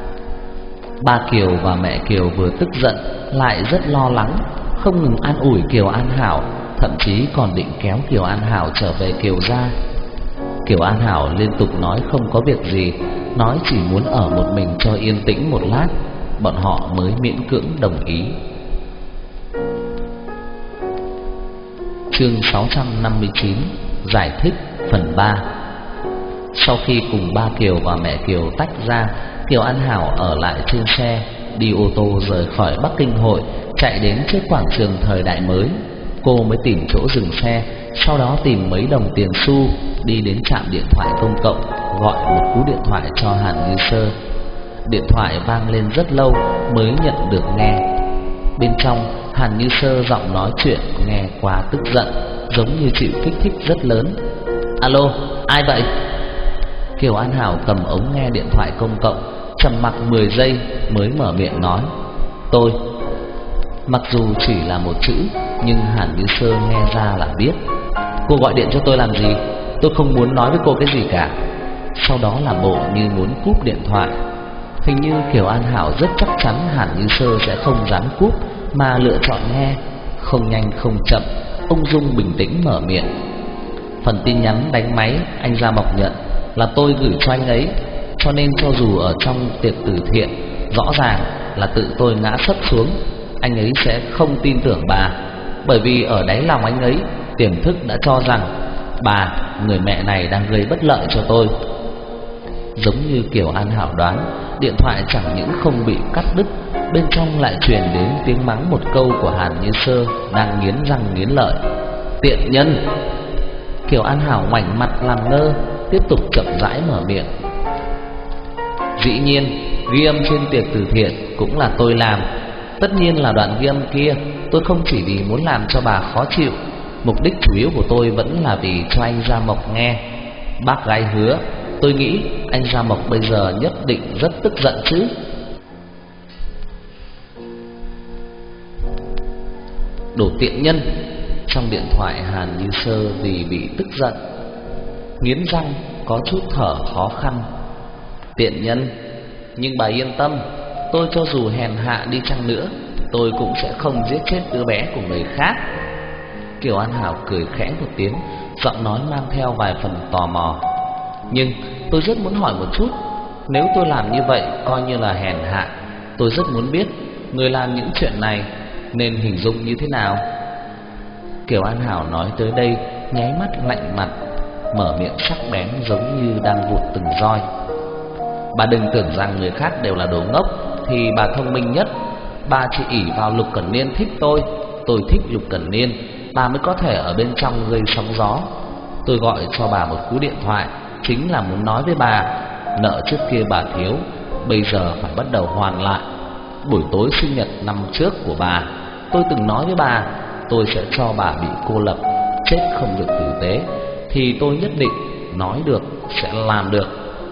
Ba Kiều và mẹ Kiều vừa tức giận lại rất lo lắng, không ngừng an ủi Kiều An Hảo, thậm chí còn định kéo Kiều An Hảo trở về Kiều gia. Kiều An Hảo liên tục nói không có việc gì, nói chỉ muốn ở một mình cho yên tĩnh một lát. Bọn họ mới miễn cưỡng đồng ý. Chương 659 giải thích phần 3. Sau khi cùng ba Kiều và mẹ Kiều tách ra, Kiều An Hảo ở lại trên xe, đi ô tô rời khỏi Bắc Kinh hội, chạy đến trước quảng trường Thời Đại Mới. Cô mới tìm chỗ dừng xe, sau đó tìm mấy đồng tiền xu, đi đến trạm điện thoại công cộng, gọi một cú điện thoại cho Hàn Như Sơ. Điện thoại vang lên rất lâu mới nhận được nghe. Bên trong, Hàn Như Sơ giọng nói chuyện nghe quá tức giận, giống như chịu kích thích rất lớn. Alo, ai vậy? Kiều An Hảo cầm ống nghe điện thoại công cộng, trầm mặc 10 giây mới mở miệng nói. Tôi. Mặc dù chỉ là một chữ, nhưng Hàn Như Sơ nghe ra là biết. Cô gọi điện cho tôi làm gì? Tôi không muốn nói với cô cái gì cả. Sau đó là bộ như muốn cúp điện thoại. Hình như Kiều An Hảo rất chắc chắn Hàn Như Sơ sẽ không dám cúp, mà lựa chọn nghe. Không nhanh không chậm, ung dung bình tĩnh mở miệng. Phần tin nhắn đánh máy anh Gia Mộc nhận là tôi gửi cho anh ấy, cho nên cho dù ở trong tiệc từ thiện, rõ ràng là tự tôi ngã sấp xuống, anh ấy sẽ không tin tưởng bà. Bởi vì ở đáy lòng anh ấy tiềm thức đã cho rằng bà, người mẹ này đang gây bất lợi cho tôi. Giống như Kiều An Hảo đoán, điện thoại chẳng những không bị cắt đứt, bên trong lại truyền đến tiếng mắng một câu của Hàn Như Sơ đang nghiến răng nghiến lợi. tiện nhân. Kiều An Hảo ngoảnh mặt làm ngơ, tiếp tục chậm rãi mở miệng. Dĩ nhiên, ghi âm trên tiệc từ thiện cũng là tôi làm. Tất nhiên là đoạn ghi âm kia tôi không chỉ vì muốn làm cho bà khó chịu. Mục đích chủ yếu của tôi vẫn là vì cho anh Gia Mộc nghe. Bác gái Hứa, tôi nghĩ anh Gia Mộc bây giờ nhất định rất tức giận chứ. Đồ tiện nhân. Trong điện thoại Hàn Như Sơ vì bị tức giận nghiến răng, có chút thở khó khăn. Tiện nhân. Nhưng bà yên tâm, tôi cho dù hèn hạ đi chăng nữa, tôi cũng sẽ không giết chết đứa bé của người khác. Kiều An Hảo cười khẽ một tiếng, giọng nói mang theo vài phần tò mò. Nhưng tôi rất muốn hỏi một chút, nếu tôi làm như vậy coi như là hèn hạ, tôi rất muốn biết người làm những chuyện này nên hình dung như thế nào. Kiều An Hảo nói tới đây, nháy mắt lạnh mặt, mở miệng sắc bén giống như đang vụt từng roi. Bà đừng tưởng rằng người khác đều là đồ ngốc thì bà thông minh nhất. Bà chỉ ỷ vào Lục Cẩn Niên thích tôi thích Lục Cẩn Niên, bà mới có thể ở bên trong gây sóng gió. Tôi gọi cho bà một cú điện thoại chính là muốn nói với bà, nợ trước kia bà thiếu, bây giờ phải bắt đầu hoàn lại. Buổi tối sinh nhật năm trước của bà, tôi từng nói với bà tôi sẽ cho bà bị cô lập, chết không được tử tế, thì tôi nhất định nói được sẽ làm được.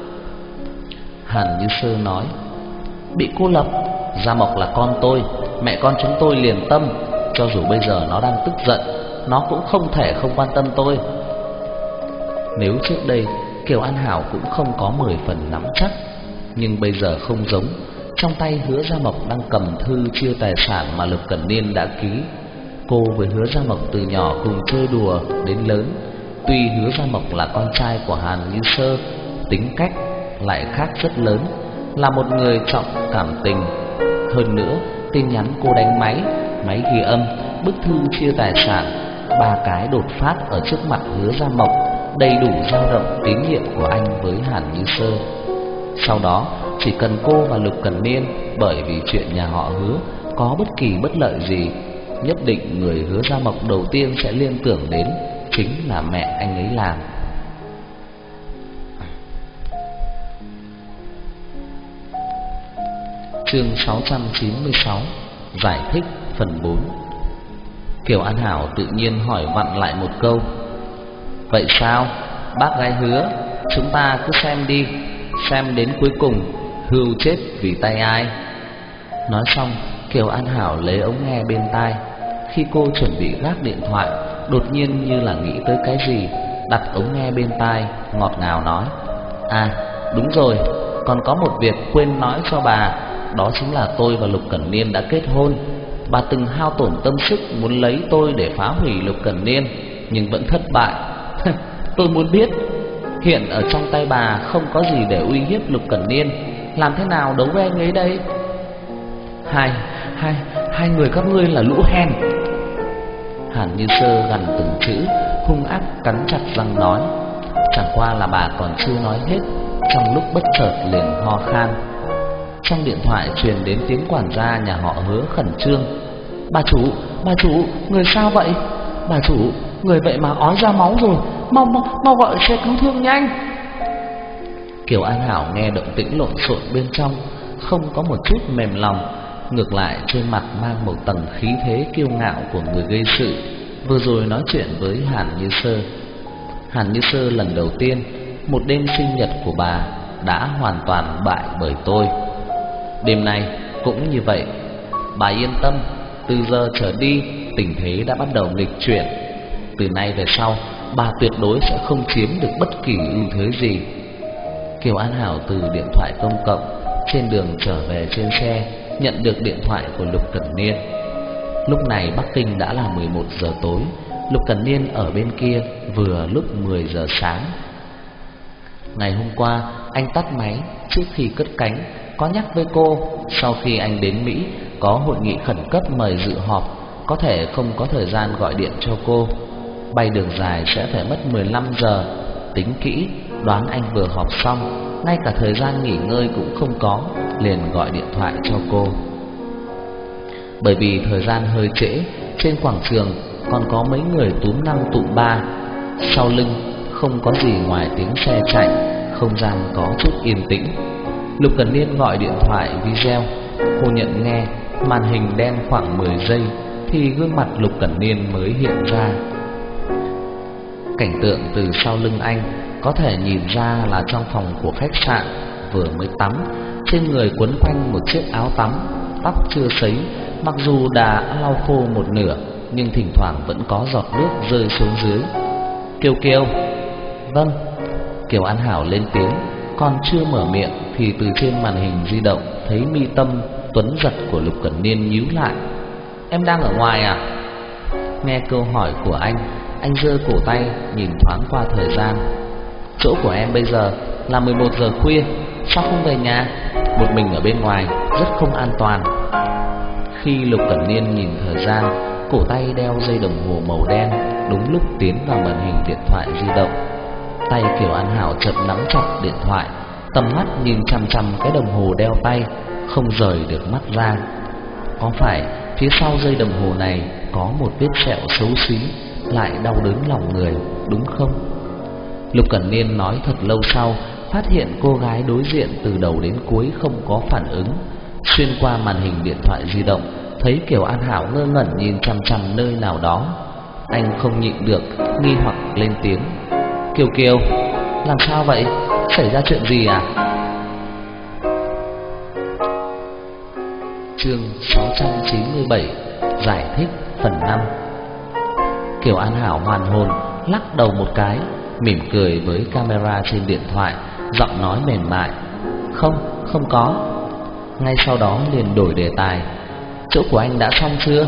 Hàn Như Sơ nói, bị cô lập? Gia Mộc là con tôi, mẹ con chúng tôi liền tâm, cho dù bây giờ nó đang tức giận, nó cũng không thể không quan tâm tôi. Nếu trước đây Kiều An Hảo cũng không có 10 phần nắm chắc, nhưng bây giờ không giống. Trong tay Hứa Gia Mộc đang cầm thư chia tài sản mà Lục Cẩn Niên đã ký. Cô với Hứa Gia Mộc từ nhỏ cùng chơi đùa đến lớn. Tuy Hứa Gia Mộc là con trai của Hàn Như Sơ, tính cách lại khác rất lớn, là một người trọng cảm tình. Hơn nữa, tin nhắn cô đánh máy, máy ghi âm, bức thư chia tài sản, 3 cái đột phát ở trước mặt Hứa Gia Mộc đầy đủ dao động tín nhiệm của anh với Hàn Như Sơ. Sau đó, chỉ cần cô và Lục Cẩn Niên bởi vì chuyện nhà họ Hứa có bất kỳ bất lợi gì, nhất định người Hứa Gia Mộc đầu tiên sẽ liên tưởng đến chính là mẹ anh ấy làm. Chương 696 giải thích phần 4. Kiều An Hảo tự nhiên hỏi vặn lại một câu. Vậy sao, bác gái Hứa, chúng ta cứ xem đi, xem đến cuối cùng hươu chết vì tay ai. Nói xong, Kiều An Hảo lấy ống nghe bên tai. Khi cô chuẩn bị gác điện thoại, đột nhiên như là nghĩ tới cái gì, đặt ống nghe bên tai, ngọt ngào nói, à đúng rồi, còn có một việc quên nói cho bà. Đó chính là tôi và Lục Cẩn Niên đã kết hôn. Bà từng hao tổn tâm sức muốn lấy tôi để phá hủy Lục Cẩn Niên, nhưng vẫn thất bại. Tôi muốn biết, hiện ở trong tay bà không có gì để uy hiếp Lục Cẩn Niên, làm thế nào đấu với anh ấy đây? Hai người các ngươi là lũ hèn. Hàn Như Sơ gằn từng chữ, hung ác cắn chặt răng nói. Chẳng qua là bà còn chưa nói hết, trong lúc bất chợt liền ho khan. Trong điện thoại truyền đến tiếng quản gia nhà họ Hứa khẩn trương. Bà chủ, người sao vậy? Bà chủ, người vậy mà ói ra máu rồi, mau gọi xe cứu thương nhanh. Kiều An Hảo nghe động tĩnh lộn xộn bên trong, không có một chút mềm lòng, ngược lại trên mặt mang một tầng khí thế kiêu ngạo của người gây sự, vừa rồi nói chuyện với Hàn Như Sơ. Hàn Như Sơ lần đầu tiên, một đêm sinh nhật của bà đã hoàn toàn bại bởi tôi. Đêm nay cũng như vậy. Bà yên tâm, từ giờ trở đi tình thế đã bắt đầu nghịch chuyển. Từ nay về sau, bà tuyệt đối sẽ không chiếm được bất kỳ ưu thế gì. Kiều An Hảo từ điện thoại công cộng trên đường trở về trên xe nhận được điện thoại của Lục Cẩn Niên. Lúc này Bắc Kinh đã là 11 giờ tối, Lục Cẩn Niên ở bên kia vừa lúc 10 giờ sáng. Ngày hôm qua anh tắt máy trước khi cất cánh, có nhắc với cô sau khi anh đến Mỹ có hội nghị khẩn cấp mời dự họp, có thể không có thời gian gọi điện cho cô. Bay đường dài sẽ phải mất 15 giờ. Tính kỹ, đoán anh vừa họp xong, ngay cả thời gian nghỉ ngơi cũng không có, liền gọi điện thoại cho cô. Bởi vì thời gian hơi trễ, trên quảng trường còn có mấy người túm năm tụm ba. Sau lưng không có gì ngoài tiếng xe chạy, không gian có chút yên tĩnh. Lục Cẩn Niên gọi điện thoại video. Cô nhận nghe, màn hình đen khoảng 10 giây thì gương mặt Lục Cẩn Niên mới hiện ra. Cảnh tượng từ sau lưng anh có thể nhìn ra là trong phòng của khách sạn, vừa mới tắm, trên người quấn quanh một chiếc áo tắm, tóc chưa sấy, mặc dù đã lau khô một nửa nhưng thỉnh thoảng vẫn có giọt nước rơi xuống dưới. Kiều Kiều. Vâng. Kiều An Hảo lên tiếng, còn chưa mở miệng thì từ trên màn hình di động thấy mi tâm tuấn giật của Lục Cẩn Niên nhíu lại. Em đang ở ngoài à? Nghe câu hỏi của anh giơ cổ tay nhìn thoáng qua thời gian. Chỗ của em bây giờ là 11 giờ khuya, sao không về nhà? Một mình ở bên ngoài rất không an toàn. Khi Lục Cẩn Niên nhìn thời gian, cổ tay đeo dây đồng hồ màu đen đúng lúc tiến vào màn hình điện thoại di động. Tay Kiều An Hảo chợt nắm chặt điện thoại, tầm mắt nhìn chằm chằm cái đồng hồ đeo tay, không rời được mắt ra. Có phải phía sau dây đồng hồ này có một vết sẹo xấu xí, lại đau đớn lòng người, đúng không? Lục Cẩn Niên nói thật lâu sau, phát hiện cô gái đối diện từ đầu đến cuối không có phản ứng. Xuyên qua màn hình điện thoại di động, thấy Kiều An Hảo ngơ ngẩn nhìn chằm chằm nơi nào đó. Anh không nhịn được, nghi hoặc lên tiếng. Kiều Kiều, làm sao vậy? Xảy ra chuyện gì à? Chương 697, giải thích phần 5. Kiều An Hảo hoàn hồn, lắc đầu một cái, mỉm cười với camera trên điện thoại, giọng nói mềm mại. Không có. Ngay sau đó liền đổi đề tài. Chỗ của anh đã xong chưa?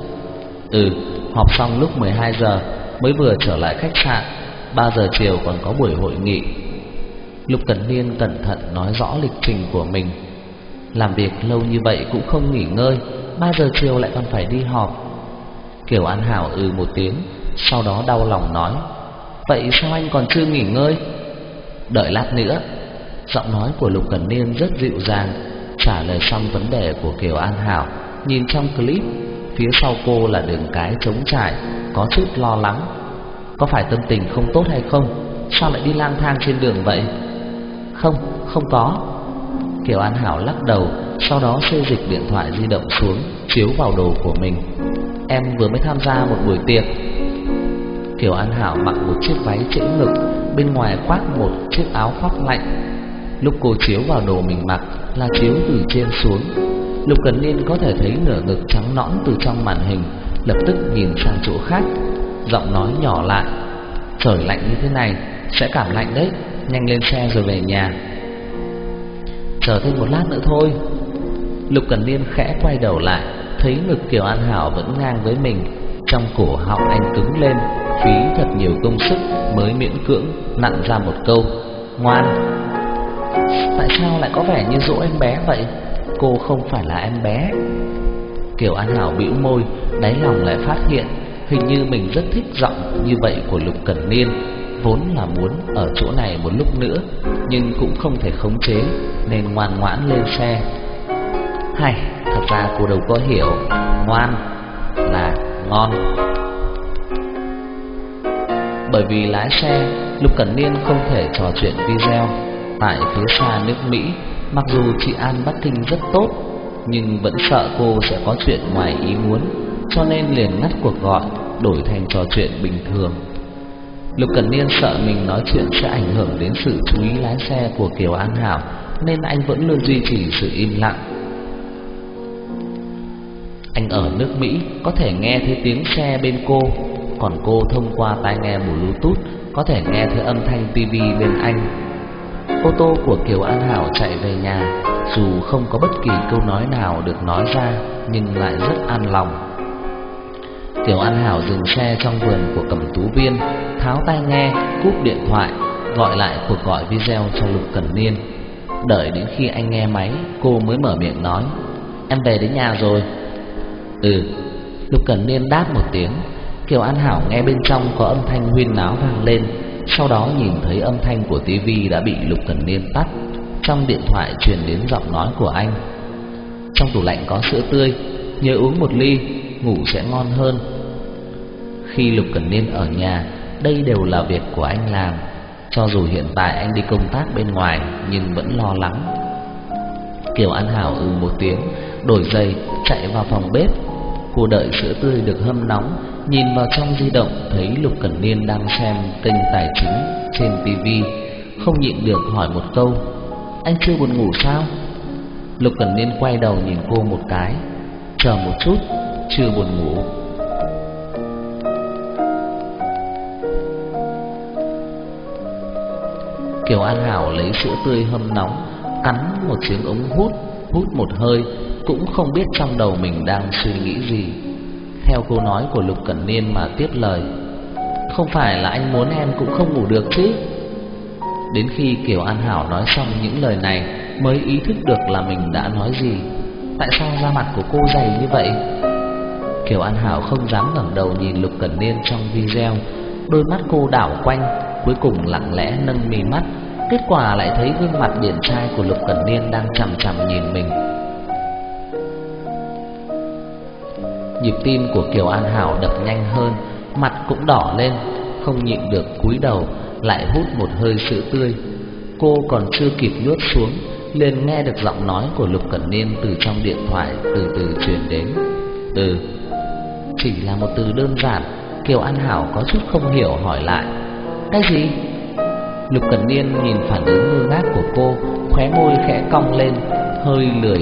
Họp xong lúc 12 giờ, mới vừa trở lại khách sạn. 3 giờ chiều còn có buổi hội nghị. Lục Cẩn Niên cẩn thận nói rõ lịch trình của mình. Làm việc lâu như vậy cũng không nghỉ ngơi, 3 giờ chiều lại còn phải đi họp. Kiều An Hảo một tiếng, sau đó đau lòng nói. Vậy sao anh còn chưa nghỉ ngơi? Đợi lát nữa. Giọng nói của Lục Cẩn Niên rất dịu dàng, trả lời xong vấn đề của Kiều An Hảo. Nhìn trong clip, phía sau cô là đường cái trống trải, có chút lo lắng. Có phải tâm tình không tốt hay không? Sao lại đi lang thang trên đường vậy? Không có. Kiều An Hảo lắc đầu, sau đó xê dịch điện thoại di động xuống, chiếu vào đồ của mình. Em vừa mới tham gia một buổi tiệc. Kiều An Hảo mặc một chiếc váy trễ ngực, bên ngoài khoác một chiếc áo khoác lạnh. Lúc cô chiếu vào đồ mình mặc là chiếu từ trên xuống. Lục Cẩn Niên có thể thấy nửa ngực trắng nõn từ trong màn hình, lập tức nhìn sang chỗ khác, giọng nói nhỏ lại. Trời lạnh như thế này sẽ cảm lạnh đấy, nhanh lên xe rồi về nhà. Chờ thêm một lát nữa thôi. Lục Cẩn Niên khẽ quay đầu lại, thấy ngực Kiều An Hảo vẫn ngang với mình. Trong cổ họng anh cứng lên, phí thật nhiều công sức mới miễn cưỡng nặn ra một câu: ngoan. Tại sao lại có vẻ như dỗ em bé vậy? Cô không phải là em bé. Kiều An Hảo bĩu môi, đáy lòng lại phát hiện hình như mình rất thích giọng như vậy của Lục Cẩn Niên. Vốn là muốn ở chỗ này một lúc nữa, nhưng cũng không thể khống chế, nên ngoan ngoãn lên xe. Hay, thật ra cô đâu có hiểu, ngoan là ngon. Bởi vì lái xe, Lục Cẩn Niên không thể trò chuyện video. Tại phía xa nước Mỹ, mặc dù chị An Bắc Kinh rất tốt, nhưng vẫn sợ cô sẽ có chuyện ngoài ý muốn, cho nên liền ngắt cuộc gọi, đổi thành trò chuyện bình thường. Lục Cẩn Niên sợ mình nói chuyện sẽ ảnh hưởng đến sự chú ý lái xe của Kiều An Hảo, nên anh vẫn luôn duy trì sự im lặng. Anh ở nước Mỹ có thể nghe thấy tiếng xe bên cô, còn cô thông qua tai nghe Bluetooth có thể nghe thấy âm thanh TV bên anh. Ô tô của Kiều An Hảo chạy về nhà, dù không có bất kỳ câu nói nào được nói ra, nhưng lại rất an lòng. Kiều An Hảo dừng xe trong vườn của Cẩm Tú Viên, tháo tai nghe, cúp điện thoại, gọi lại cuộc gọi video cho Lục Cẩn Niên. Đợi đến khi anh nghe máy, cô mới mở miệng nói: Em về đến nhà rồi. Lục Cẩn Niên đáp một tiếng. Kiều An Hảo nghe bên trong có âm thanh huyên náo vang lên, sau đó nhìn thấy âm thanh của tivi đã bị Lục Cẩn Niên tắt. Trong điện thoại truyền đến giọng nói của anh: Trong tủ lạnh có sữa tươi, nhớ uống một ly, ngủ sẽ ngon hơn. Khi Lục Cẩn Niên ở nhà, đây đều là việc của anh làm. Cho dù hiện tại anh đi công tác bên ngoài nhưng vẫn lo lắng. Kiều An Hảo một tiếng, đổi giày chạy vào phòng bếp. Cô đợi sữa tươi được hâm nóng, nhìn vào trong di động thấy Lục Cẩn Niên đang xem kênh tài chính trên tivi, không nhịn được hỏi một câu: "Anh chưa buồn ngủ sao?" Lục Cẩn Niên quay đầu nhìn cô một cái: "Chờ một chút, chưa buồn ngủ." Kiều An Hảo lấy sữa tươi hâm nóng, cắn một chiếc ống hút, hút một hơi, cũng không biết trong đầu mình đang suy nghĩ gì. Theo câu nói của Lục Cẩn Niên mà tiếp lời: "Không phải là anh muốn em cũng không ngủ được chứ?" Đến khi Kiều An Hảo nói xong những lời này mới ý thức được là mình đã nói gì. Tại sao da mặt của cô dày như vậy? Kiều An Hảo không dám ngẩng đầu nhìn Lục Cẩn Niên trong video. Đôi mắt cô đảo quanh, cuối cùng lặng lẽ nâng mí mắt. Kết quả lại thấy gương mặt điển trai của Lục Cẩn Niên đang chằm chằm nhìn mình. Nhịp tim của Kiều An Hảo đập nhanh hơn, mặt cũng đỏ lên, không nhịn được cúi đầu lại hút một hơi sữa tươi. Cô còn chưa kịp nuốt xuống, liền nghe được giọng nói của Lục Cẩn Niên từ trong điện thoại từ từ truyền đến. Chỉ là một từ đơn giản. Kiều An Hảo có chút không hiểu hỏi lại: "Cái gì?" Lục Cẩn Niên nhìn phản ứng ngơ ngác của cô, khóe môi khẽ cong lên, hơi lười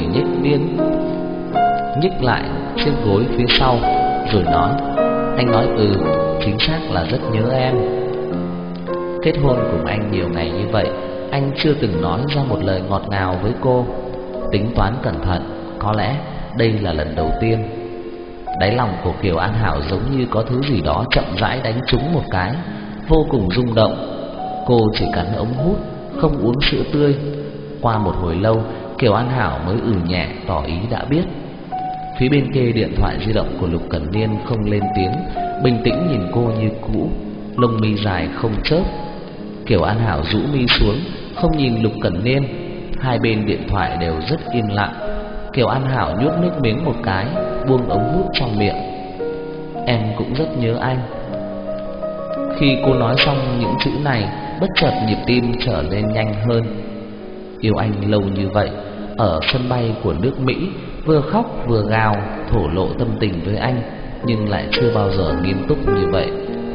nhích lại chiếc gối phía sau, rồi nói: "Anh nói chính xác là rất nhớ em. Kết hôn cùng anh nhiều ngày như vậy, anh chưa từng nói ra một lời ngọt ngào với cô. Tính toán cẩn thận, có lẽ đây là lần đầu tiên." Đáy lòng của Kiều An Hảo giống như có thứ gì đó chậm rãi đánh trúng một cái, vô cùng rung động. Cô chỉ cắn ống hút, không uống sữa tươi. Qua một hồi lâu, Kiều An Hảo mới nhẹ tỏ ý đã biết. Phía bên kia điện thoại di động của Lục Cẩn Niên không lên tiếng, bình tĩnh nhìn cô như cũ, lông mi dài không chớp. Kiều An Hảo rũ mi xuống, không nhìn Lục Cẩn Niên. Hai bên điện thoại đều rất im lặng. Kiều An Hảo nuốt nước miếng một cái, buông ống hút trong miệng: "Em cũng rất nhớ anh." Khi cô nói xong những chữ này, bất chợt nhịp tim trở lên nhanh hơn. Yêu anh lâu như vậy, ở sân bay của nước Mỹ, vừa khóc vừa gào thổ lộ tâm tình với anh, nhưng lại chưa bao giờ nghiêm túc như vậy.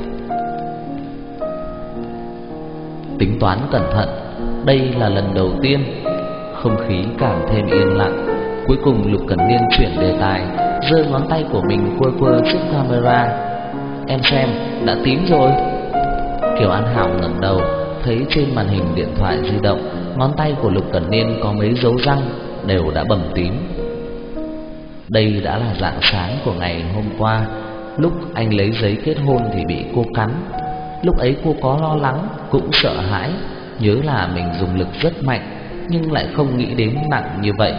Tính toán cẩn thận, đây là lần đầu tiên. Không khí càng thêm yên lặng. Cuối cùng Lục Cẩn Niên chuyển đề tài, giơ ngón tay của mình quơ trước camera: "Em xem, đã tím rồi." Kiều An Hảo ngẩng đầu, thấy trên màn hình điện thoại di động, ngón tay của Lục Cẩn Niên có mấy dấu răng đều đã bầm tím. Đây đã là rạng sáng của ngày hôm qua. Lúc anh lấy giấy kết hôn thì bị cô cắn. Lúc ấy cô có lo lắng, cũng sợ hãi, nhớ là mình dùng lực rất mạnh, nhưng lại không nghĩ đến nặng như vậy.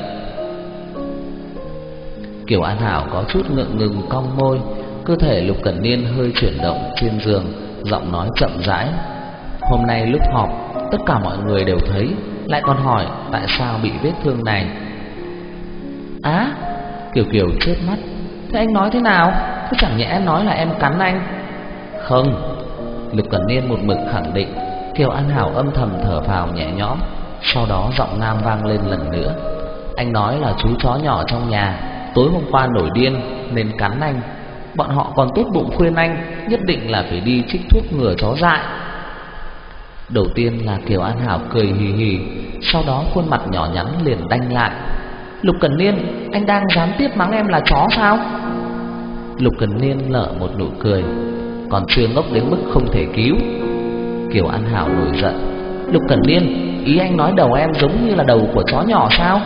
Kiều An Hảo có chút ngượng ngùng cong môi. Cơ thể Lục Cẩn Niên hơi chuyển động trên giường, giọng nói chậm rãi: "Hôm nay lúc họp, tất cả mọi người đều thấy, lại còn hỏi tại sao bị vết thương này." "Á?" Kiều chớp mắt: "Thế anh nói thế nào? Thế chẳng nhẽ nói là em cắn anh?" "Không." Lục Cẩn Niên một mực khẳng định. Kiều An Hảo âm thầm thở phào nhẹ nhõm. Sau đó giọng nam vang lên lần nữa: "Anh nói là chú chó nhỏ trong nhà tối hôm qua nổi điên nên cắn anh. Bọn họ còn tốt bụng khuyên anh nhất định là phải đi trích thuốc ngừa chó dại." Đầu tiên là Kiều An Hảo cười hì hì, sau đó khuôn mặt nhỏ nhắn liền đanh lại: "Lục Cẩn Niên, anh đang gián tiếp mắng em là chó sao?" Lục Cẩn Niên nở một nụ cười: "Còn chưa ngốc đến mức không thể cứu." Kiều An Hảo nổi giận: "Lục Cẩn Niên, ý anh nói đầu em giống như là đầu của chó nhỏ sao?"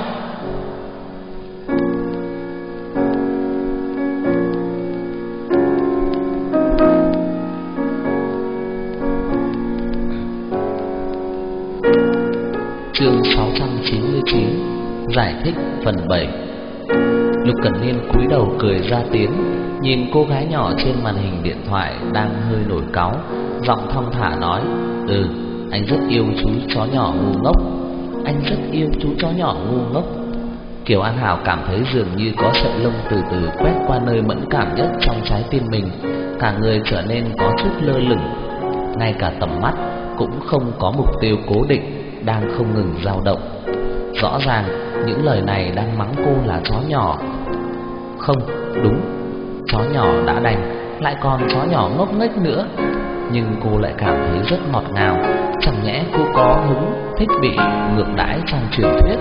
Chương 699 giải thích phần 7. Lục Cẩn Niên cúi đầu cười ra tiếng, nhìn cô gái nhỏ trên màn hình điện thoại đang hơi nổi cáu, giọng thong thả nói: "Anh rất yêu chú chó nhỏ ngu ngốc. Anh rất yêu chú chó nhỏ ngu ngốc." Kiều An Hảo cảm thấy dường như có sợi lông từ từ quét qua nơi mẫn cảm nhất trong trái tim mình, cả người trở nên có chút lơ lửng, ngay cả tầm mắt cũng không có mục tiêu cố định, đang không ngừng dao động. Rõ ràng những lời này đang mắng cô là chó nhỏ. Không, đúng, chó nhỏ đã đành, lại còn chó nhỏ ngốc nghếch nữa. Nhưng cô lại cảm thấy rất ngọt ngào. Chẳng nhẽ cô có hứng thích bị ngược đãi trong truyền thuyết?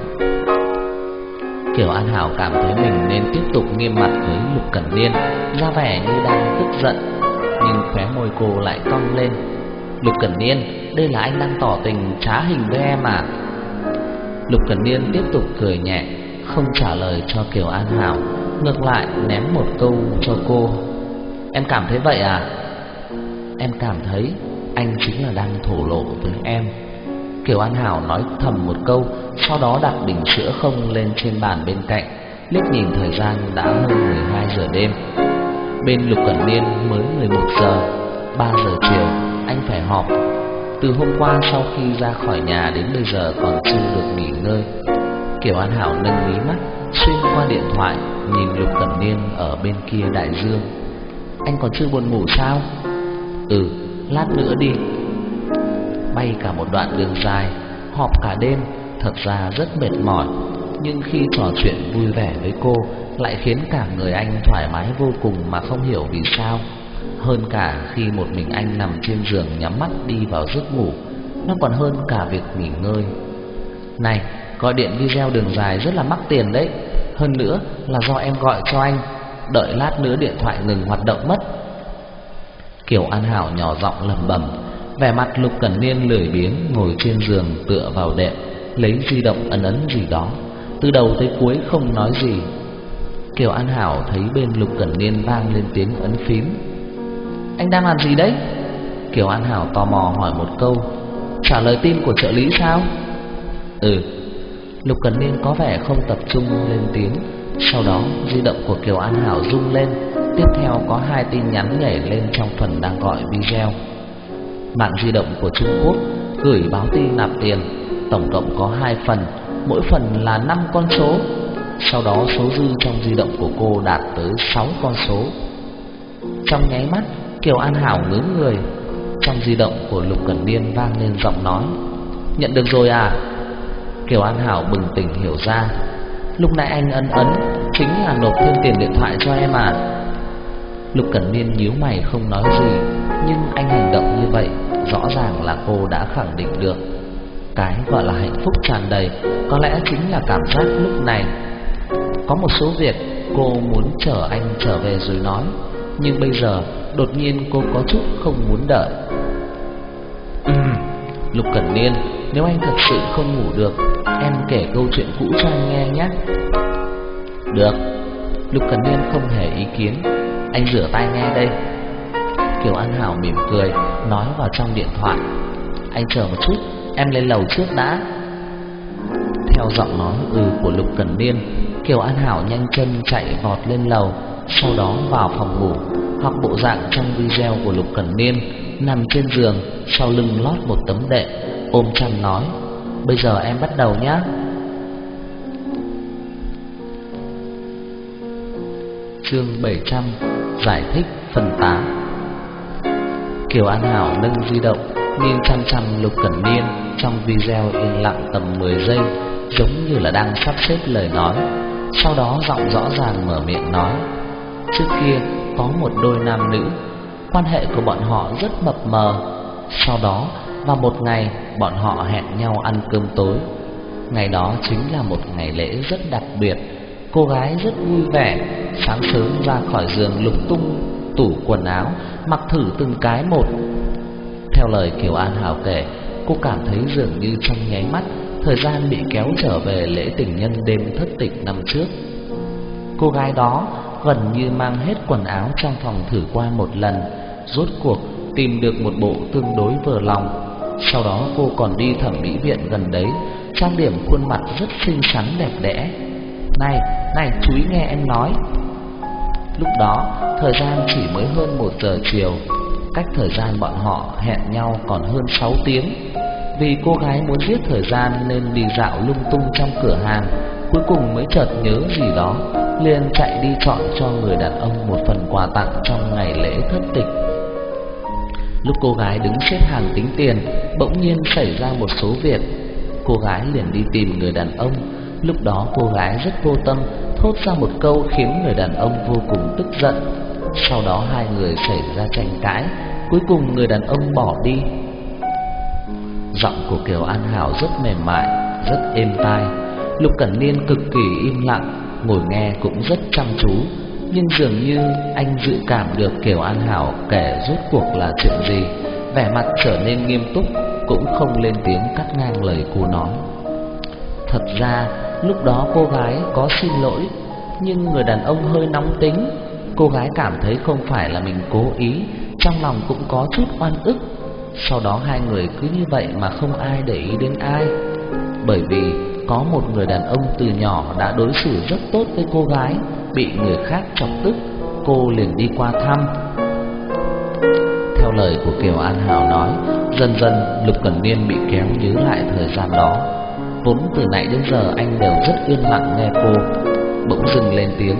Kiều An Hảo cảm thấy mình nên tiếp tục nghiêm mặt với Lục Cẩn Niên, ra vẻ như đang tức giận, nhưng khóe môi cô lại cong lên. Lục Cẩn Niên, đây là anh đang tỏ tình trá hình với em à? Lục Cẩn Niên tiếp tục cười nhẹ, không trả lời cho Kiều An Hảo, ngược lại ném một câu cho cô. Em cảm thấy vậy à? Em cảm thấy anh chính là đang thổ lộ với em. Kiều An Hảo nói thầm một câu, sau đó đặt bình sữa không lên trên bàn bên cạnh, liếc nhìn thời gian đã hơn 12 giờ đêm. Bên Lục Cẩn Niên mới 11 giờ, 3 giờ chiều anh phải họp. Từ hôm qua sau khi ra khỏi nhà đến bây giờ còn chưa được nghỉ ngơi. Kiều An Hảo nâng mí mắt xuyên qua điện thoại, nhìn Lục Cẩn Niên ở bên kia đại dương. Anh còn chưa buồn ngủ sao? Ừ, lát nữa đi. Bay cả một đoạn đường dài, họp cả đêm, thật ra rất mệt mỏi. Nhưng khi trò chuyện vui vẻ với cô lại khiến cả người anh thoải mái vô cùng mà không hiểu vì sao. Hơn cả khi một mình anh nằm trên giường nhắm mắt đi vào giấc ngủ, nó còn hơn cả việc nghỉ ngơi. Này, gọi điện video đường dài rất là mắc tiền đấy. Hơn nữa là do em gọi cho anh, đợi lát nữa điện thoại ngừng hoạt động mất. Kiều An Hảo nhỏ giọng lẩm bẩm, vẻ mặt Lục Cẩn Niên lười biếng ngồi trên giường tựa vào đệm, lấy di động ấn ấn gì đó, từ đầu tới cuối không nói gì. Kiều An Hảo thấy bên Lục Cẩn Niên vang lên tiếng ấn phím. Anh đang làm gì đấy? Kiều An Hảo tò mò hỏi một câu. Trả lời tin của trợ lý sao? Ừ. Lục Cẩn Niên có vẻ không tập trung lên tiếng. Sau đó di động của Kiều An Hảo rung lên, tiếp theo có 2 tin nhắn nhảy lên trong phần đang gọi video. Mạng di động của Trung Quốc gửi báo tin nạp tiền, tổng cộng có 2 phần, mỗi phần là 5 con số. Sau đó số dư trong di động của cô đạt tới 6 con số. Trong nháy mắt, Kiều An Hảo ngớ người. Trong di động của Lục Cẩn Niên vang lên giọng nói. Nhận được rồi à? Kiều An Hảo bừng tỉnh hiểu ra. Lúc nãy anh ấn ấn chính là nộp thêm tiền điện thoại cho em à? Lục Cẩn Niên nhíu mày không nói gì, nhưng anh hành động như vậy rõ ràng là cô đã khẳng định được. Cái gọi là hạnh phúc tràn đầy có lẽ chính là cảm giác lúc này. Có một số việc cô muốn chờ anh trở về rồi nói, nhưng bây giờ đột nhiên cô có chút không muốn đợi. Lục Cẩn Niên, nếu anh thật sự không ngủ được, em kể câu chuyện cũ cho anh nghe nhé. Được. Lục Cẩn Niên không hề ý kiến. Anh rửa tay nghe đây. Kiều An Hảo mỉm cười nói vào trong điện thoại. Anh chờ một chút, em lên lầu trước đã. Theo giọng nói của Lục Cẩn Niên, Kiều An Hảo nhanh chân chạy vọt lên lầu, sau đó vào phòng ngủ, hoặc bộ dạng trong video của Lục Cẩn Niên, nằm trên giường, sau lưng lót một tấm đệm, ôm chăn nói: Bây giờ em bắt đầu nhé. Chương 700 giải thích phần 8. Kiều An Hảo nâng di động, nhìn chăm chăm Lục Cẩn Niên trong video yên lặng tầm 10 giây, giống như là đang sắp xếp lời nói. Sau đó giọng rõ ràng mở miệng nói: Trước kia có một đôi nam nữ, quan hệ của bọn họ rất mập mờ. Sau đó vào một ngày, bọn họ hẹn nhau ăn cơm tối. Ngày đó chính là một ngày lễ rất đặc biệt. Cô gái rất vui vẻ, sáng sớm ra khỏi giường lục tung tủ quần áo, mặc thử từng cái một. Theo lời Kiều An Hảo kể, cô cảm thấy dường như trong nháy mắt thời gian bị kéo trở về lễ tình nhân đêm thất tịch năm trước. Cô gái đó gần như mang hết quần áo trong phòng thử qua một lần, rốt cuộc tìm được một bộ tương đối vừa lòng. Sau đó cô còn đi thẩm mỹ viện gần đấy, trang điểm khuôn mặt rất xinh xắn đẹp đẽ. Này, chú ý nghe em nói. Lúc đó thời gian chỉ mới hơn 1 giờ chiều, cách thời gian bọn họ hẹn nhau còn hơn 6 tiếng. Vì cô gái muốn giết thời gian nên đi dạo lung tung trong cửa hàng, cuối cùng mới chợt nhớ gì đó, liền chạy đi chọn cho người đàn ông một phần quà tặng trong ngày lễ thất tịch. Lúc cô gái đứng xếp hàng tính tiền, bỗng nhiên xảy ra một số việc. Cô gái liền đi tìm người đàn ông. Lúc đó cô gái rất vô tâm, thốt ra một câu khiến người đàn ông vô cùng tức giận. Sau đó hai người xảy ra tranh cãi, cuối cùng người đàn ông bỏ đi. Giọng của Kiều An Hảo rất mềm mại, rất êm tai. Lục Cẩn Niên cực kỳ im lặng, ngồi nghe cũng rất chăm chú. Nhưng dường như anh dự cảm được Kiều An Hảo kể rốt cuộc là chuyện gì. Vẻ mặt trở nên nghiêm túc, cũng không lên tiếng cắt ngang lời cô nói. Thật ra lúc đó cô gái có xin lỗi, nhưng người đàn ông hơi nóng tính. Cô gái cảm thấy không phải là mình cố ý, trong lòng cũng có chút oan ức. Sau đó hai người cứ như vậy mà không ai để ý đến ai. Bởi vì có một người đàn ông từ nhỏ đã đối xử rất tốt với cô gái, bị người khác chọc tức, cô liền đi qua thăm. Theo lời của Kiều An Hảo nói, dần dần Lục Cẩn Niên bị kéo nhớ lại thời gian đó. Vốn từ nãy đến giờ anh đều rất yên lặng nghe cô, bỗng dừng lên tiếng.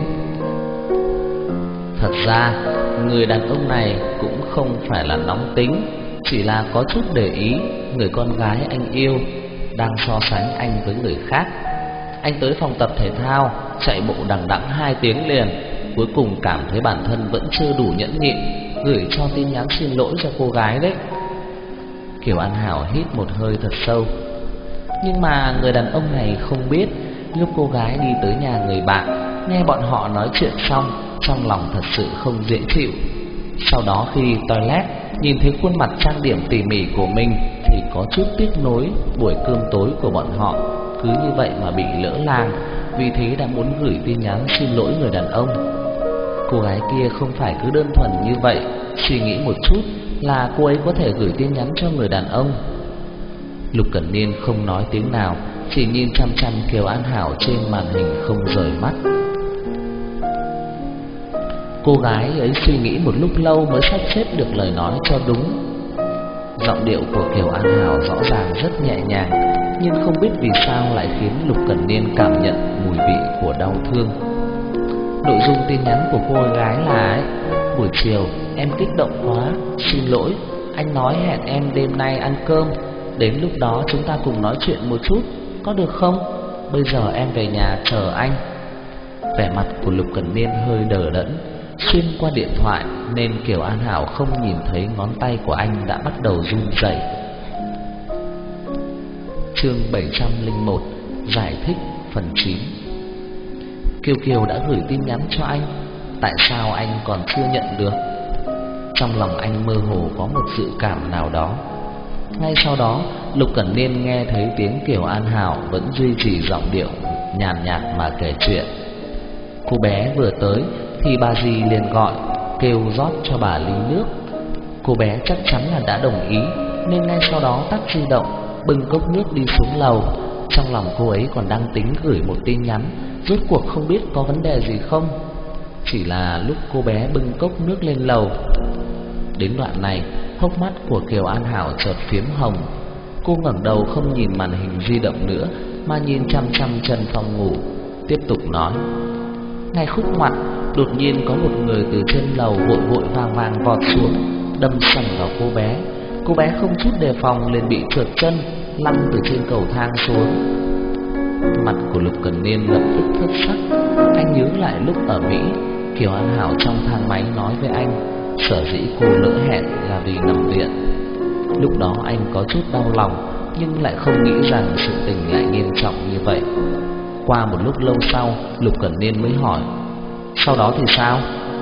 Thật ra người đàn ông này cũng không phải là nóng tính, chỉ là có chút để ý người con gái anh yêu, đang so sánh anh với người khác. Anh tới phòng tập thể thao, chạy bộ đằng đẵng 2 tiếng liền, cuối cùng cảm thấy bản thân vẫn chưa đủ nhẫn nhịn, gửi cho tin nhắn xin lỗi cho cô gái đấy. Kiều An Hảo hít một hơi thật sâu. Nhưng mà người đàn ông này không biết, lúc cô gái đi tới nhà người bạn, nghe bọn họ nói chuyện xong, trong lòng thật sự không dễ chịu. Sau đó khi toilet nhìn thấy khuôn mặt trang điểm tỉ mỉ của mình thì có chút tiếc nối buổi cơm tối của bọn họ cứ như vậy mà bị lỡ làng, vì thế đã muốn gửi tin nhắn xin lỗi người đàn ông. Cô gái kia không phải cứ đơn thuần như vậy, suy nghĩ một chút là cô ấy có thể gửi tin nhắn cho người đàn ông. Lục Cẩn Niên không nói tiếng nào, chỉ nhìn chăm chăm Kiều An Hảo trên màn hình không rời mắt. Cô gái ấy suy nghĩ một lúc lâu mới sắp xếp được lời nói cho đúng. Giọng điệu của Kiều An Hảo rõ ràng rất nhẹ nhàng, nhưng không biết vì sao lại khiến Lục Cẩn Niên cảm nhận mùi vị của đau thương. Nội dung tin nhắn của cô gái là ấy, buổi chiều em kích động quá, xin lỗi, anh nói hẹn em đêm nay ăn cơm, đến lúc đó chúng ta cùng nói chuyện một chút, có được không? Bây giờ em về nhà chờ anh. Vẻ mặt của Lục Cẩn Niên hơi đờ đẫn, xuyên qua điện thoại nên Kiều An Hảo không nhìn thấy ngón tay của anh đã bắt đầu run rẩy. Chương 701 giải thích phần 9. Kiều đã gửi tin nhắn cho anh, tại sao anh còn chưa nhận được? Trong lòng anh mơ hồ có một dự cảm nào đó. Ngay sau đó, Lục Cẩn Niên nghe thấy tiếng Kiều An Hảo vẫn duy trì giọng điệu nhàn nhạt mà kể chuyện. Cô bé vừa tới thì bà dì liền gọi, kêu rót cho bà ly nước. Cô bé chắc chắn là đã đồng ý, nên ngay sau đó tắt di động, bưng cốc nước đi xuống lầu. Trong lòng cô ấy còn đang tính gửi một tin nhắn, rốt cuộc không biết có vấn đề gì không. Chỉ là lúc cô bé bưng cốc nước lên lầu, đến đoạn này, hốc mắt của Kiều An Hảo chợt phiếm hồng. Cô ngẩng đầu không nhìn màn hình di động nữa, mà nhìn chăm chăm chân phòng ngủ, tiếp tục nói. Ngay khúc ngoặt, đột nhiên có một người từ trên lầu vội vàng vọt xuống, đâm sầm vào cô bé. Cô bé không chút đề phòng liền bị trượt chân, lăn từ trên cầu thang xuống. Mặt của Lục Cẩn Niên lập tức thất sắc. Anh nhớ lại lúc ở Mỹ, Kiều An Hảo trong thang máy nói với anh, sở dĩ cô lỡ hẹn là vì nằm viện. Lúc đó anh có chút đau lòng, nhưng lại không nghĩ rằng sự tình lại nghiêm trọng như vậy. Qua một lúc lâu sau, Lục Cẩn Niên mới hỏi, sau đó thì sao?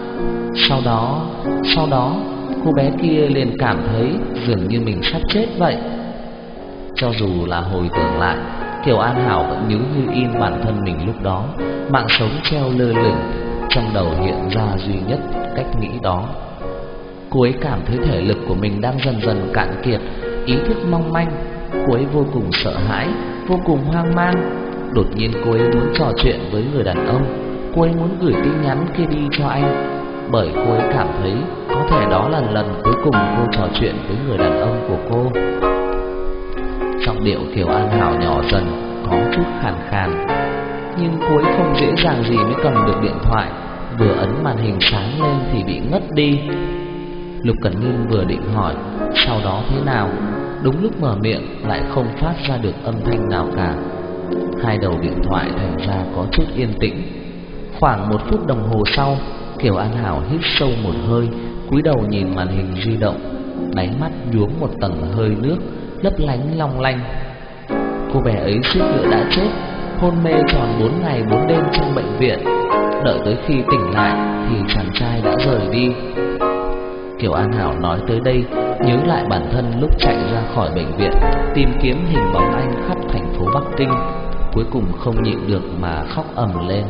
Sau đó cô bé kia liền cảm thấy dường như mình sắp chết vậy. Cho dù là hồi tưởng lại, Kiều An Hảo vẫn nhớ như in bản thân mình lúc đó, mạng sống treo lơ lửng, trong đầu hiện ra duy nhất cách nghĩ đó. Cô ấy cảm thấy thể lực của mình đang dần dần cạn kiệt, ý thức mong manh. Cô ấy vô cùng sợ hãi, vô cùng hoang mang. Đột nhiên cô ấy muốn trò chuyện với người đàn ông, cô ấy muốn gửi tin nhắn kia đi cho anh, bởi cô ấy cảm thấy có thể đó là lần cuối cùng cô trò chuyện với người đàn ông của cô. Giọng điệu Kiều An Hảo nhỏ dần, có chút khàn khàn. nhưng cô ấy không dễ dàng gì mới cầm được điện thoại. Vừa ấn màn hình sáng lên thì bị ngất đi. Lục Cẩn Niên vừa định hỏi sau đó thế nào, đúng lúc mở miệng lại không phát ra được âm thanh nào cả. Hai đầu điện thoại thành ra có chút yên tĩnh. Khoảng 1 phút đồng hồ sau, Kiều An Hảo hít sâu một hơi, cúi đầu nhìn màn hình di động, đáy mắt nhuốm một tầng hơi nước lấp lánh long lanh. Cô bé ấy suýt nữa đã chết, hôn mê tròn 4 ngày 4 đêm trong bệnh viện. Đợi tới khi tỉnh lại thì chàng trai đã rời đi. Kiều An Hảo nói tới đây, nhớ lại bản thân lúc chạy ra khỏi bệnh viện, tìm kiếm hình bóng anh khắp thành phố Bắc Kinh, cuối cùng không nhịn được mà khóc ầm lên.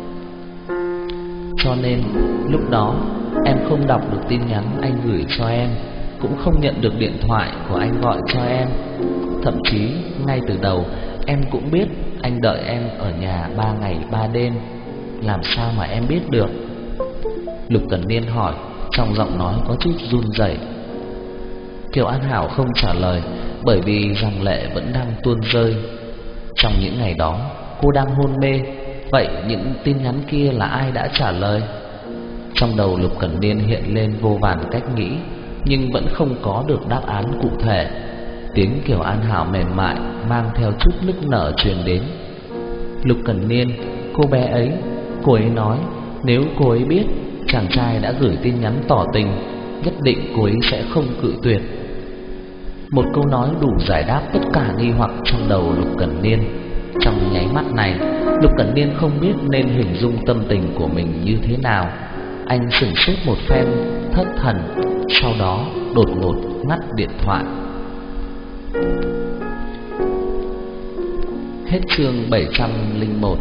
Cho nên lúc đó em không đọc được tin nhắn anh gửi cho em, cũng không nhận được điện thoại của anh gọi cho em. Thậm chí ngay từ đầu em cũng biết anh đợi em ở nhà 3 ngày 3 đêm. Làm sao mà em biết được? Lục Cẩn Niên hỏi, trong giọng nói có chút run rẩy. Kiều An Hảo không trả lời, bởi vì dòng lệ vẫn đang tuôn rơi. Trong những ngày đó cô đang hôn mê, vậy những tin nhắn kia là ai đã trả lời? Trong đầu Lục Cẩn Niên hiện lên vô vàn cách nghĩ, nhưng vẫn không có được đáp án cụ thể. Tiếng Kiều An Hảo mềm mại mang theo chút nức nở truyền đến. Lục Cẩn Niên, cô bé ấy, cô ấy nói nếu cô ấy biết chàng trai đã gửi tin nhắn tỏ tình, nhất định cô ấy sẽ không cự tuyệt. Một câu nói đủ giải đáp tất cả nghi hoặc trong đầu Lục Cẩn Niên. Trong nháy mắt này, Lục Cẩn Niên không biết nên hình dung tâm tình của mình như thế nào. Anh sửng sốt một phen, thất thần, sau đó đột ngột ngắt điện thoại. Hết chương 701.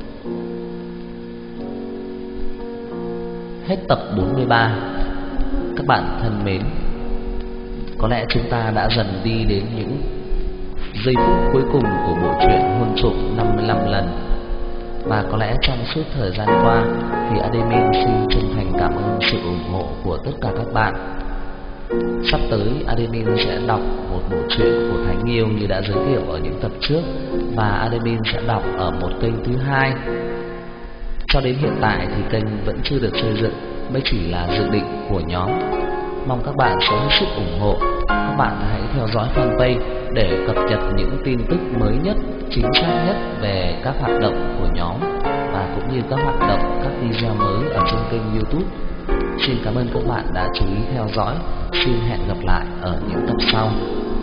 Hết tập 43. Các bạn thân mến, có lẽ chúng ta đã dần đi đến những giây phút cuối cùng của bộ truyện Hôn Trộm 55 lần. Và có lẽ trong suốt thời gian qua thì admin xin chân thành cảm ơn sự ủng hộ của tất cả các bạn. Sắp tới admin sẽ đọc một bộ truyện của Thánh Nghiêu như đã giới thiệu ở những tập trước, và admin sẽ đọc ở một kênh thứ hai. Cho đến hiện tại thì kênh vẫn chưa được xây dựng, mới chỉ là dự định của nhóm. Mong các bạn sẽ hết sức ủng hộ. Các bạn hãy theo dõi fanpage để cập nhật những tin tức mới nhất, chính xác nhất về các hoạt động của nhóm và cũng như các hoạt động, các video mới ở trên kênh YouTube. Xin cảm ơn các bạn đã chú ý theo dõi. Xin hẹn gặp lại ở những tập sau.